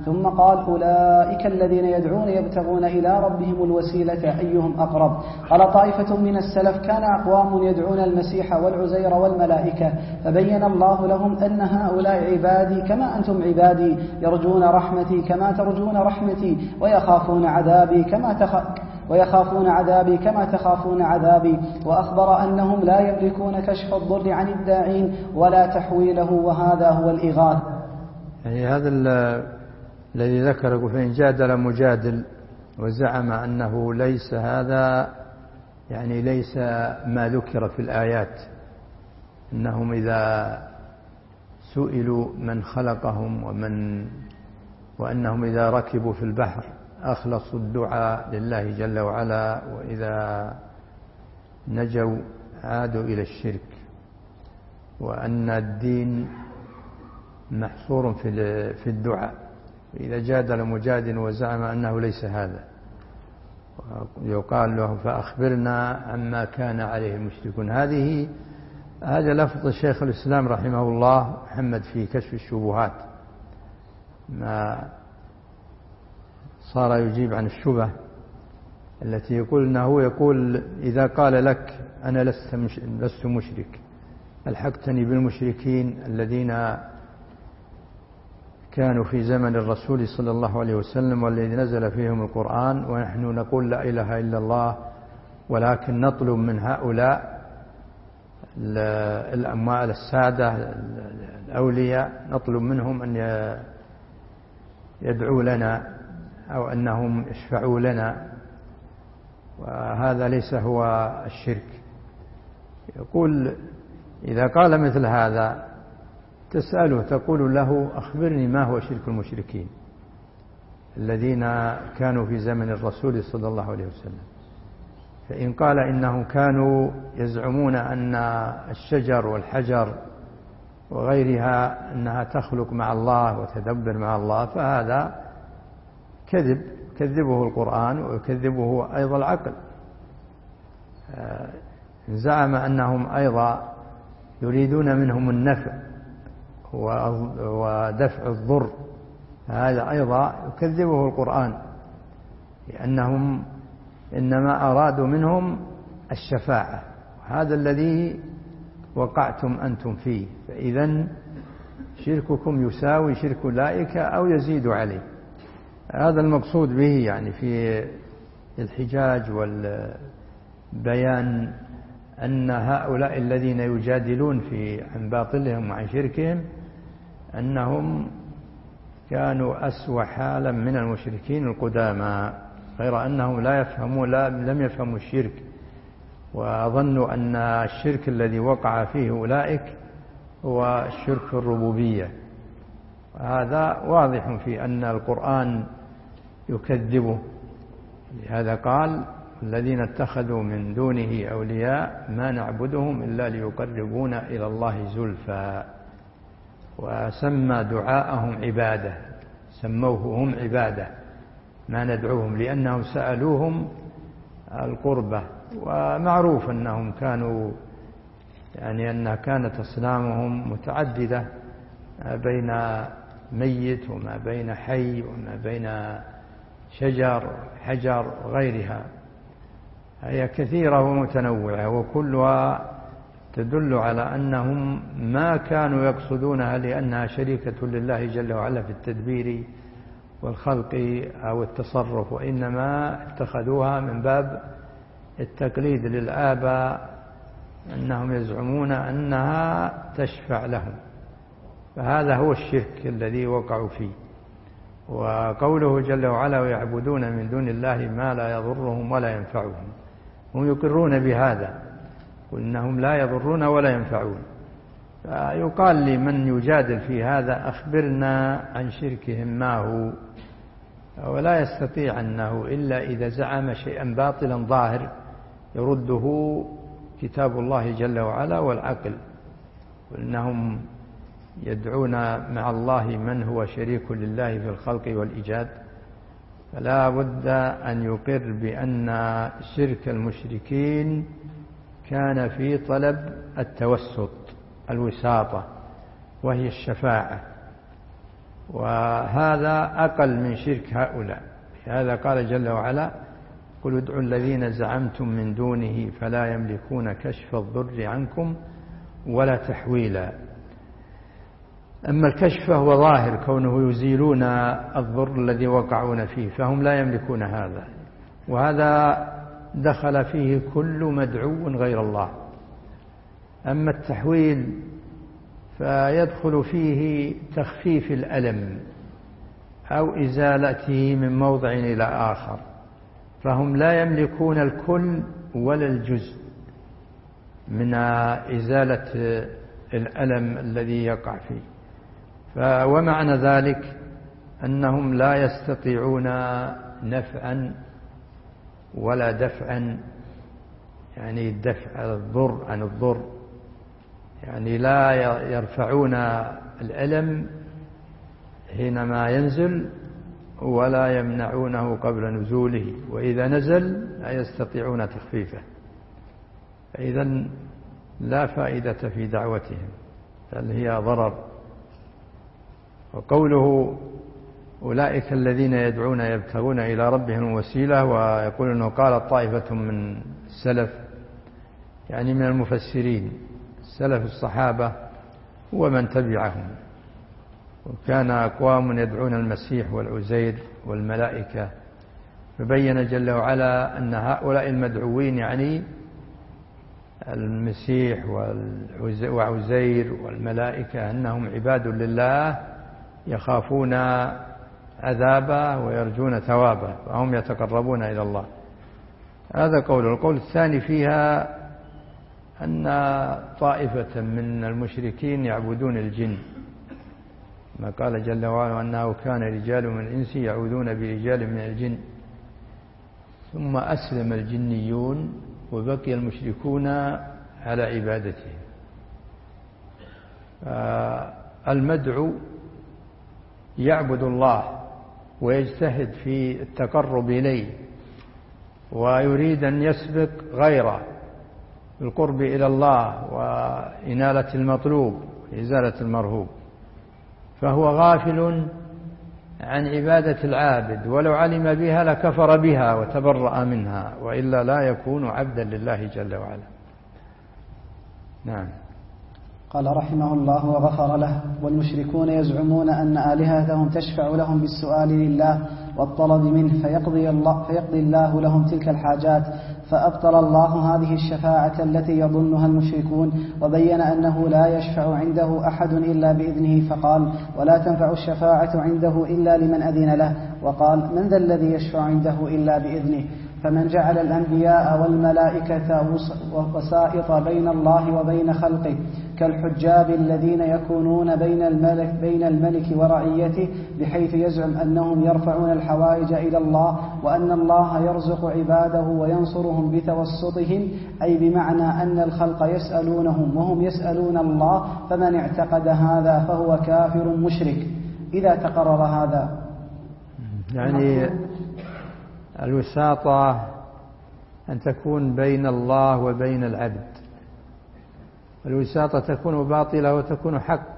ثم قال أولئك الذين يدعون يبتغون إلى ربهم الوسيلة أيهم أقرب. قال طائفة من السلف كان أقوام يدعون المسيح والعزير والملائكة فبين الله لهم أن هؤلاء عبادي كما أنتم عبادي يرجون رحمتي كما ترجون رحمتي ويخافون عذابي كما تخ... ويخافون عذابي كما تخافون عذابي، وأخبر أنهم لا يملكون كشف الضر عن الداعين ولا تحويله، وهذا هو الإغاثة. يعني هذا الذي ذكره فإن جادل مجادل وزعم أنه ليس هذا، يعني ليس ما ذكر في الآيات أنهم إذا سئلوا من خلقهم ومن وأنهم إذا ركبوا في البحر أخلصوا الدعاء لله جل وعلا وإذا نجوا عادوا إلى الشرك، وأن الدين محصور في الدعاء. إذا جادل مجادل وزعم أنه ليس هذا يقال له فأخبرنا عما كان عليه المشركون. هذه هذا لفظ الشيخ الإسلام رحمه الله محمد في كشف الشبهات، ما صار يجيب عن الشبه التي يقول أنه يقول إذا قال لك أنا لست مش لست مشرك ألحقتني بالمشركين الذين كانوا في زمن الرسول صلى الله عليه وسلم والذي نزل فيهم القرآن، ونحن نقول لا إله إلا الله ولكن نطلب من هؤلاء الأموال السادة الأولياء نطلب منهم أن يدعوا لنا أو أنهم يشفعوا لنا، وهذا ليس هو الشرك. يقول إذا قال مثل هذا تسأله تقول له أخبرني ما هو شرك المشركين الذين كانوا في زمن الرسول صلى الله عليه وسلم. فإن قال إنهم كانوا يزعمون أن الشجر والحجر وغيرها أنها تخلق مع الله وتدبر مع الله فهذا كذب، كذبه القرآن ويكذبه أيضا العقل. زعم أنهم أيضا يريدون منهم النفع ودفع الضر، هذا أيضا يكذبه القرآن، لأنهم إنما أرادوا منهم الشفاعة، هذا الذي وقعتم أنتم فيه، فإذا شرككم يساوي شرك أولئك أو يزيد عليه. هذا المقصود به يعني في الحجاج والبيان أن هؤلاء الذين يجادلون في عن باطلهم وعن شركهم أنهم كانوا أسوأ حالا من المشركين القدامى، غير أنهم لا يفهمون لا لم يفهموا الشرك وظنوا أن الشرك الذي وقع فيه أولئك هو الشرك الربوبية. وهذا واضح في أن القرآن يكذبه، لهذا قال الذين اتخذوا من دونه أولياء ما نعبدهم إلا ليقربونا إلى الله زلفى، وسمى دعاءهم عبادة، سموه هم عبادة ما ندعوهم لأنهم سألوهم القربة. ومعروف أنهم كانوا يعني أن كانت أصنامهم متعددة بين ميت وما بين حي وما بين شجر حجر وغيرها، هي كثيرة ومتنوعة وكلها تدل على أنهم ما كانوا يقصدونها لأنها شريكة لله جل وعلا في التدبير والخلق أو التصرف، وإنما اتخذوها من باب التقليد للآباء أنهم يزعمون أنها تشفع لهم، فهذا هو الشرك الذي وقعوا فيه. وقوله جل وعلا ويعبدون من دون الله ما لا يضرهم ولا ينفعهم، هم يقرون بهذا وإنهم لا يضرون ولا ينفعون. فيقال لمن يجادل في هذا أخبرنا عن شركهم ما هو، ولا يستطيع أنه إلا إذا زعم شيئا باطلا ظاهر يرده كتاب الله جل وعلا والعقل، وإنهم يدعون مع الله من هو شريك لله في الخلق والإيجاد، فلا بد أن يقر بأن شرك المشركين كان في طلب التوسط الوساطة وهي الشفاعة، وهذا أقل من شرك هؤلاء. هذا قال جل وعلا: قل ادعوا الذين زعمتم من دونه فلا يملكون كشف الضر عنكم ولا تحويلا. أما الكشف فهو ظاهر، كونه يزيلون الضر الذي وقعون فيه، فهم لا يملكون هذا، وهذا دخل فيه كل مدعو غير الله. أما التحويل فيدخل فيه تخفيف الألم أو إزالته من موضع إلى آخر، فهم لا يملكون الكل ولا الجزء من إزالة الألم الذي يقع فيه. ومعنى ذلك أنهم لا يستطيعون نفعا ولا دفعا، يعني دفع الضر عن الضر، يعني لا يرفعون الألم حينما ينزل ولا يمنعونه قبل نزوله، وإذا نزل لا يستطيعون تخفيفه، فإذا لا فائدة في دعوتهم بل هي ضرر. وقوله أولئك الذين يدعون يبتغون إلى ربهم الوسيلة، ويقول أنه قال طائفة من السلف، يعني من المفسرين السلف الصحابة ومن تبعهم، وكان أقوام يدعون المسيح والعزير والملائكة، فبين جل وعلا أن هؤلاء المدعوين يعني المسيح وعزير والملائكة أنهم عباد لله يخافون عذابه ويرجون ثوابه، فهم يتقربون إلى الله. هذا قول. القول الثاني فيها أن طائفة من المشركين يعبدون الجن، ما قال جل وعلا أنه كان رجال من الإنس يعوذون برجال من الجن، ثم أسلم الجنيون وبقي المشركون على عبادتهم. المدعو يعبد الله ويجتهد في التقرب إليه، ويريد أن يسبق غيره بالقرب إلى الله وإنالة المطلوب وإزالة المرهوب، فهو غافل عن عبادة العابد، ولو علم بها لكفر بها وتبرأ منها، وإلا لا يكون عبدا لله جل وعلا. نعم. قال رحمه الله وغفر له: والمشركون يزعمون أن آلهتهم تشفع لهم بالسؤال لله والطلب منه فيقضي الله, فيقضي الله لهم تلك الحاجات، فأبطل الله هذه الشفاعة التي يظنها المشركون، وبين أنه لا يشفع عنده أحد إلا بإذنه، فقال: ولا تنفع الشفاعة عنده إلا لمن أذن له، وقال: من ذا الذي يشفع عنده إلا بإذنه. فمن جعل الأنبياء والملائكة وسائط بين الله وبين خلقه كالحجاب الذين يكونون بين الملك, بين الملك ورعيته، بحيث يزعم أنهم يرفعون الحوائج إلى الله، وأن الله يرزق عباده وينصرهم بتوسطهم، أي بمعنى أن الخلق يسألونهم وهم يسألون الله، فمن اعتقد هذا فهو كافر مشرك إذا تقرر هذا. يعني الوساطة أن تكون بين الله وبين العبد، الوساطة تكون باطلة وتكون حق.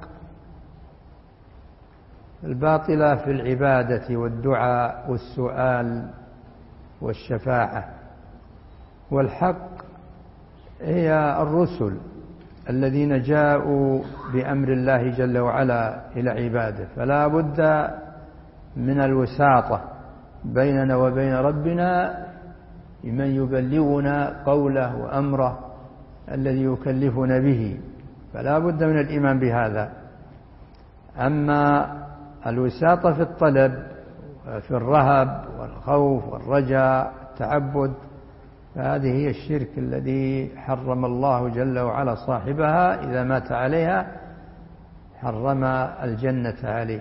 الباطلة في العبادة والدعاء والسؤال والشفاعة، والحق هي الرسل الذين جاءوا بأمر الله جل وعلا إلى عباده، فلا بد من الوساطة بيننا وبين ربنا لمن يبلغنا قوله وأمره الذي يكلفنا به، فلا بد من الإيمان بهذا. أما الوساطة في الطلب في الرهب والخوف والرجاء التعبد، فهذه هي الشرك الذي حرم الله جل وعلا صاحبها إذا مات عليها، حرم الجنة عليه.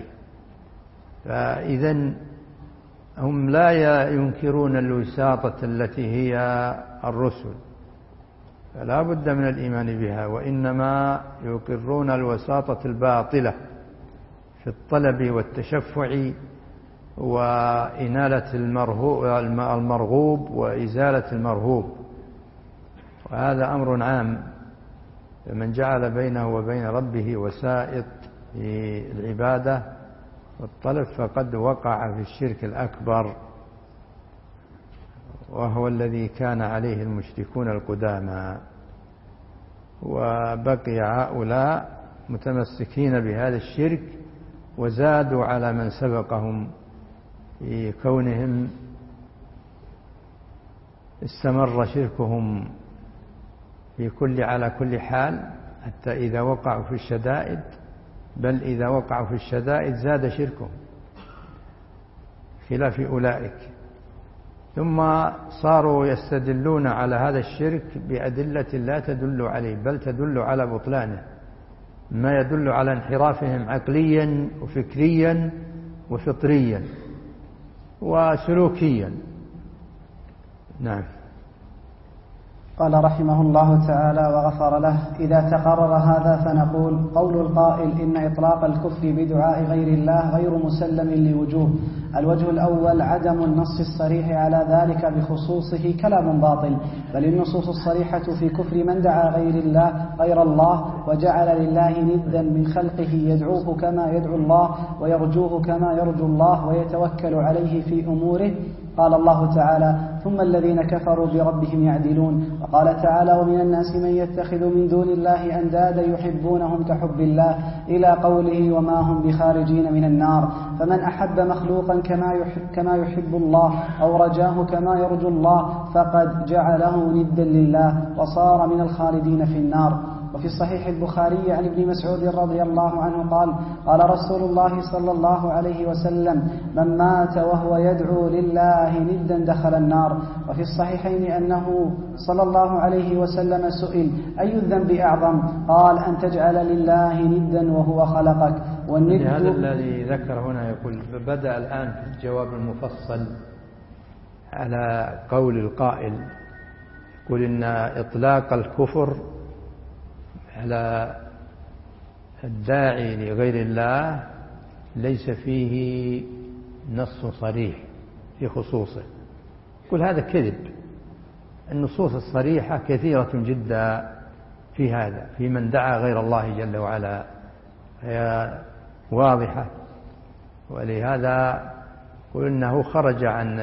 فإذن هم لا ينكرون الوساطة التي هي الرسل، فلا بد من الإيمان بها، وإنما يقرون الوساطة الباطلة في الطلب والتشفع وإنالة المرغوب وإزالة المرهوب، وهذا أمر عام. فمن جعل بينه وبين ربه وسائط في العبادة والطلب فقد وقع في الشرك الأكبر، وهو الذي كان عليه المشركون القدامى، وبقي هؤلاء متمسكين بهذا الشرك وزادوا على من سبقهم في كونهم استمر شركهم في كل على كل حال حتى إذا وقعوا في الشدائد، بل إذا وقعوا في الشدائد زاد شركهم خلاف أولئك. ثم صاروا يستدلون على هذا الشرك بأدلة لا تدل عليه بل تدل على بطلانه، ما يدل على انحرافهم عقليا وفكريا وفطريا وسلوكيا. نعم. قال رحمه الله تعالى وغفر له: إذا تقرر هذا فنقول قول القائل إن إطلاق الكفر بدعاء غير الله غير مسلم لوجوه. الوجه الأول عدم النص الصريح على ذلك بخصوصه كلام باطل، بل النصوص الصريحة في كفر من دعا غير الله غير الله وجعل لله ندا من خلقه يدعوه كما يدعو الله ويرجوه كما يرجو الله ويتوكل عليه في أموره. قال الله تعالى: ثم الذين كفروا بربهم يعدلون. وقال تعالى: ومن الناس من يتخذ من دون الله أندادا يحبونهم كحب الله، إلى قوله: وما هم بخارجين من النار. فمن أحب مخلوقا كما يحب, كما يحب الله أو رجاه كما يرجو الله فقد جعله ندا لله وصار من الخالدين في النار. وفي الصحيح البخاري عن ابن مسعود رضي الله عنه قال: قال رسول الله صلى الله عليه وسلم: من مات وهو يدعو لله ندا دخل النار. وفي الصحيحين أنه صلى الله عليه وسلم سئل: أي الذنب أعظم؟ قال: أن تجعل لله ندا وهو خلقك. والند هذا الذي ذكر هنا يقول بدأ الآن في الجواب المفصل على قول القائل، يقول إن إطلاق الكفر على الداعي لغير الله ليس فيه نص صريح في خصوصه. يقول هذا كذب، النصوص الصريحة كثيرة جدا في هذا، في من دعا غير الله جل وعلا، هي واضحة. ولهذا يقول إنه خرج عن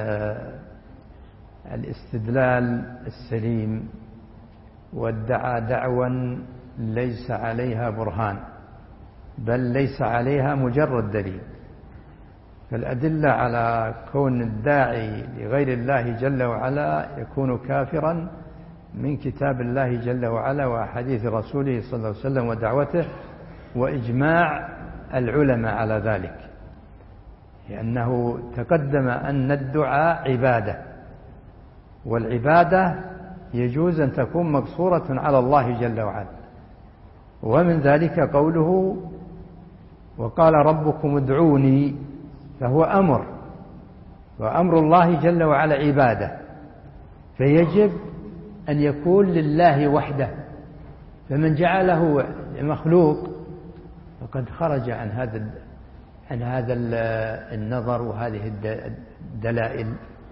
الاستدلال السليم وادعى دعوى ليس عليها برهان، بل ليس عليها مجرد دليل. فالأدلة على كون الداعي لغير الله جل وعلا يكون كافرا من كتاب الله جل وعلا وحديث رسوله صلى الله عليه وسلم ودعوته وإجماع العلماء على ذلك، لأنه تقدم أن الدعاء عبادة، والعبادة يجوز أن تكون مقصورة على الله جل وعلا. ومن ذلك قوله: وقال ربكم ادعوني، فهو أمر، وأمر الله جل وعلا عبادة، فيجب أن يكون لله وحده. فمن جعله مخلوق فقد خرج عن هذا عن هذا النظر وهذه الدلائل.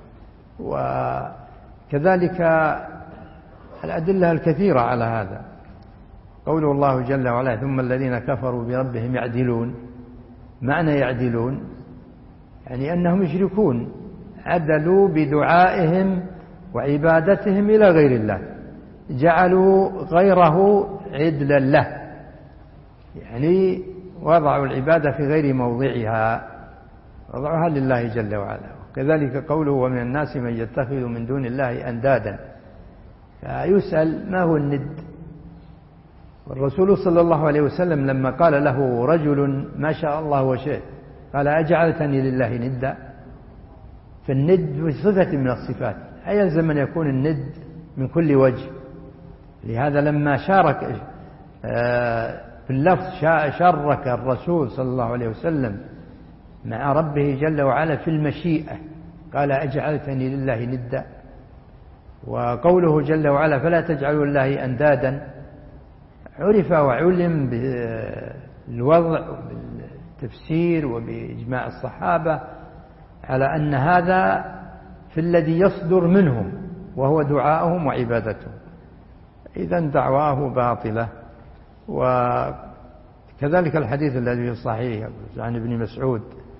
وكذلك الأدلة الكثيرة على هذا. قوله الله جل وعلا: ثم الذين كفروا بربهم يعدلون. معنى يعدلون يعني أنهم يشركون، عدلوا بدعائهم وعبادتهم إلى غير الله، جعلوا غيره عدلا له، يعني وضعوا العبادة في غير موضعها، وضعها لله جل وعلا. كذلك قوله: ومن الناس من يتخذ من دون الله أندادا. فيسأل: ما هو الند؟ والرسول صلى الله عليه وسلم لما قال له رجل: ما شاء الله وشئت، قال: أجعلتني لله ندا؟ فالند صفة من الصفات، أيلزم أن يكون الند من كل وجه. لهذا لما شارك في اللفظ شارك الرسول صلى الله عليه وسلم مع ربه جل وعلا في المشيئة، قال: أجعلتني لله ندا. وقوله جل وعلا: فلا تجعلوا لله أندادا، عرف وعلم بالوضع وبالتفسير وبإجماع الصحابة على أن هذا في الذي يصدر منهم، وهو دعاءهم وعبادتهم. إذن دعواه باطلة. وكذلك الحديث الذي في الصحيح عن ابن مسعود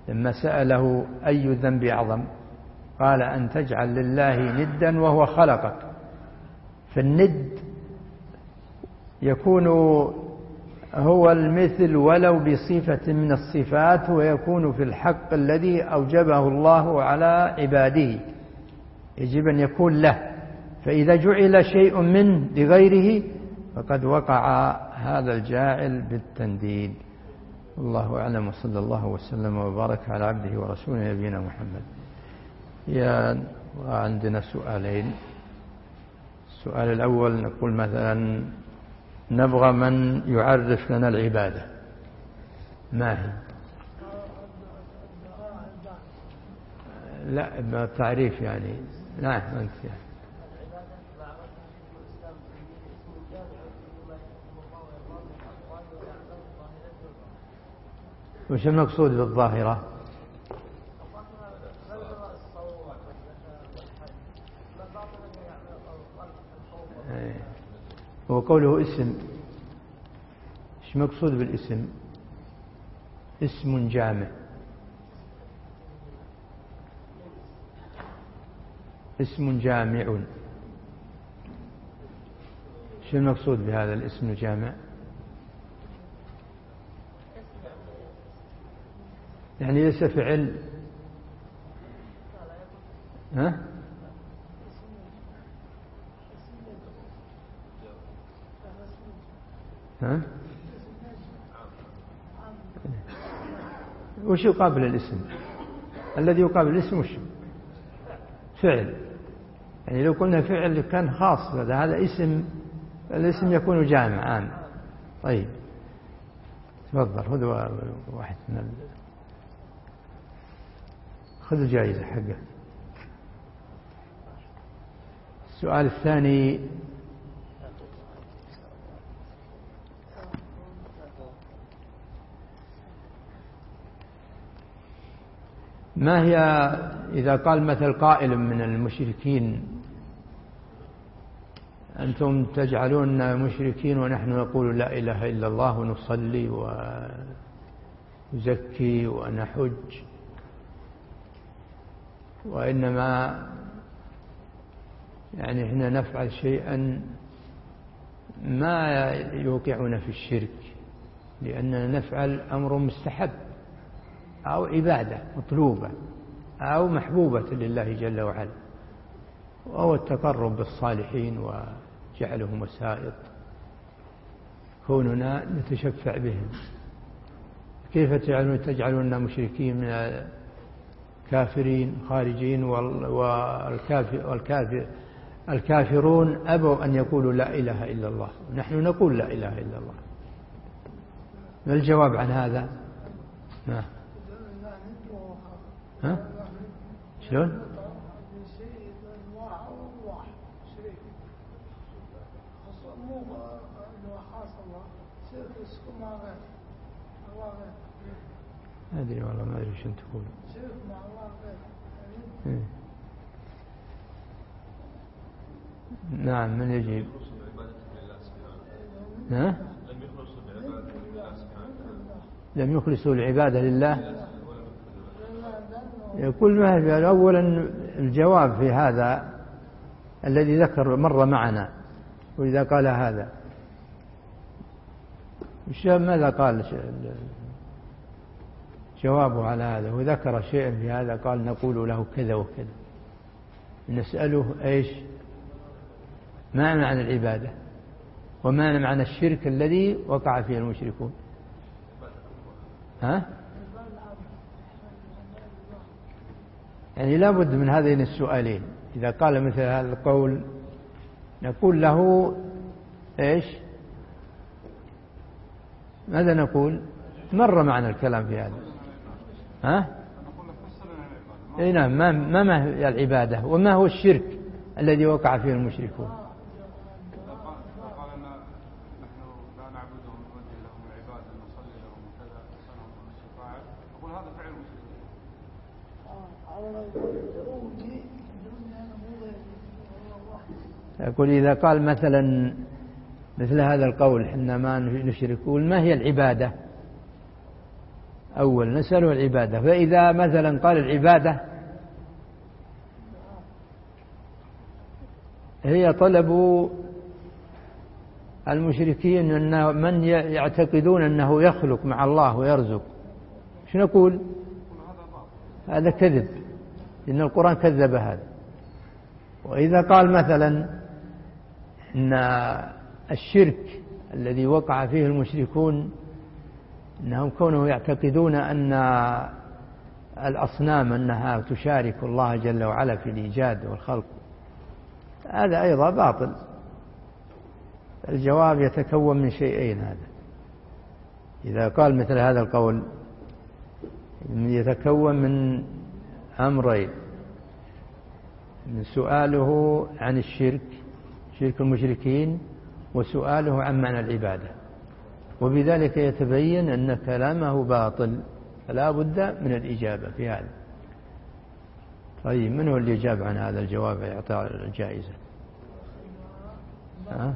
لما سأله أي الذنب أعظم قال أن تجعل لله ندا وهو خلقك. فالند يكون هو المثل ولو بصفة من الصفات، ويكون في الحق الذي أوجبه الله على عباده، يجب أن يكون له. فإذا جعل شيء منه لغيره فقد وقع هذا الجاعل بالتنديد. الله أعلم، وصلى الله وسلم وبارك على عبده ورسوله نبينا محمد. يا عندنا سؤالين. السؤال الأول نقول مثلا نبغى من يعرف لنا العبادة ما هي؟ لا تعريف يعني. نعم أنت يعني. وش المقصود بالظاهرة؟ وقوله اسم، ايش مقصود بالاسم؟ اسم جامع، اسم جامع، ايش المقصود بهذا الاسم الجامع؟ يعني ليس فعل. ها؟ ها؟ وش يقابل الاسم؟ الذي يقابل الاسم وش؟ فعل. يعني لو قلنا فعل كان خاص، هذا اسم، الاسم يكون جامع عام. طيب تفضل خذ واحد من ال... خذ الجائزة حقه. السؤال الثاني ما هي إذا قال مثل قائل من المشركين أنتم تجعلون مشركين ونحن نقول لا إله إلا الله ونصلي ونزكي ونحج، وإنما يعني إحنا نفعل شيئا ما يوقعنا في الشرك، لأننا نفعل أمر مستحب أو عبادة مطلوبة أو محبوبة لله جل وعلا، وهو التقرب بالصالحين وجعلهم وسائط، كوننا نتشفع بهم. كيف تجعلون مشركين من كافرين خارجين، والكافر والكافر الكافرون أبوا أن يقولوا لا إله إلا الله، نحن نقول لا إله إلا الله. ما الجواب عن هذا؟ ها؟ ها؟ شلون؟ ما أدري والله، ما أدري شو تقول. نعم، من يجيب؟ ها؟ لم يخلصوا العبادة لله. يقول ما هي أولا الجواب في هذا الذي ذكر مر معنا، وإذا قال هذا ماذا قال جوابه على هذا؟ وذكر شيئا في هذا قال نقول له كذا وكذا، نسأله ايش ما معنى العبادة وما معنى الشرك الذي وقع فيه المشركون. ها؟ يعني لا بد من هذين السؤالين. إذا قال مثل هذا القول نقول له ايش؟ ماذا نقول؟ مر معنا الكلام في هذا. ها؟ اي نعم. ما ما ما هي العبادة وما هو الشرك الذي وقع فيه المشركون؟ يقول إذا قال مثلا مثل هذا القول حنا ما نشركون، ما هي العبادة؟ أول نسأله العبادة. فإذا مثلا قال العبادة هي طلب المشركين أن من يعتقدون أنه يخلق مع الله ويرزق، شو نقول؟ هذا كذب، إن القرآن كذب هذا. وإذا قال مثلا أن الشرك الذي وقع فيه المشركون أنهم كونوا يعتقدون أن الأصنام أنها تشارك الله جل وعلا في الإيجاد والخلق، هذا أيضا باطل. الجواب يتكون من شيئين. هذا إذا قال مثل هذا القول يتكون من أمرين: من سؤاله عن الشرك، شرك المشركين، وسؤاله عن معنى العبادة، وبذلك يتبين أن كلامه باطل، فلا بد من الإجابة في هذا. طيب من هو اللي يجاب عن هذا الجواب يعطى الجائزة؟ ها؟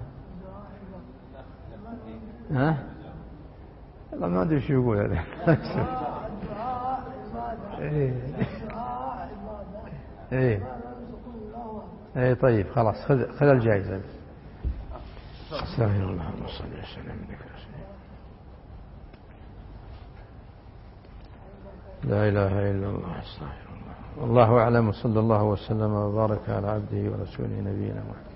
ها؟ والله ما أدري شو يقول هذا. إيه. إيه. إيه طيب خلاص، خذ خذ الجائزة. استغفر الله وصلى الله وسلم. لا إله إلا الله. استغفر الله. والله أعلم، صلى الله وسلم وبارك على عبده ورسوله نبينا محمد.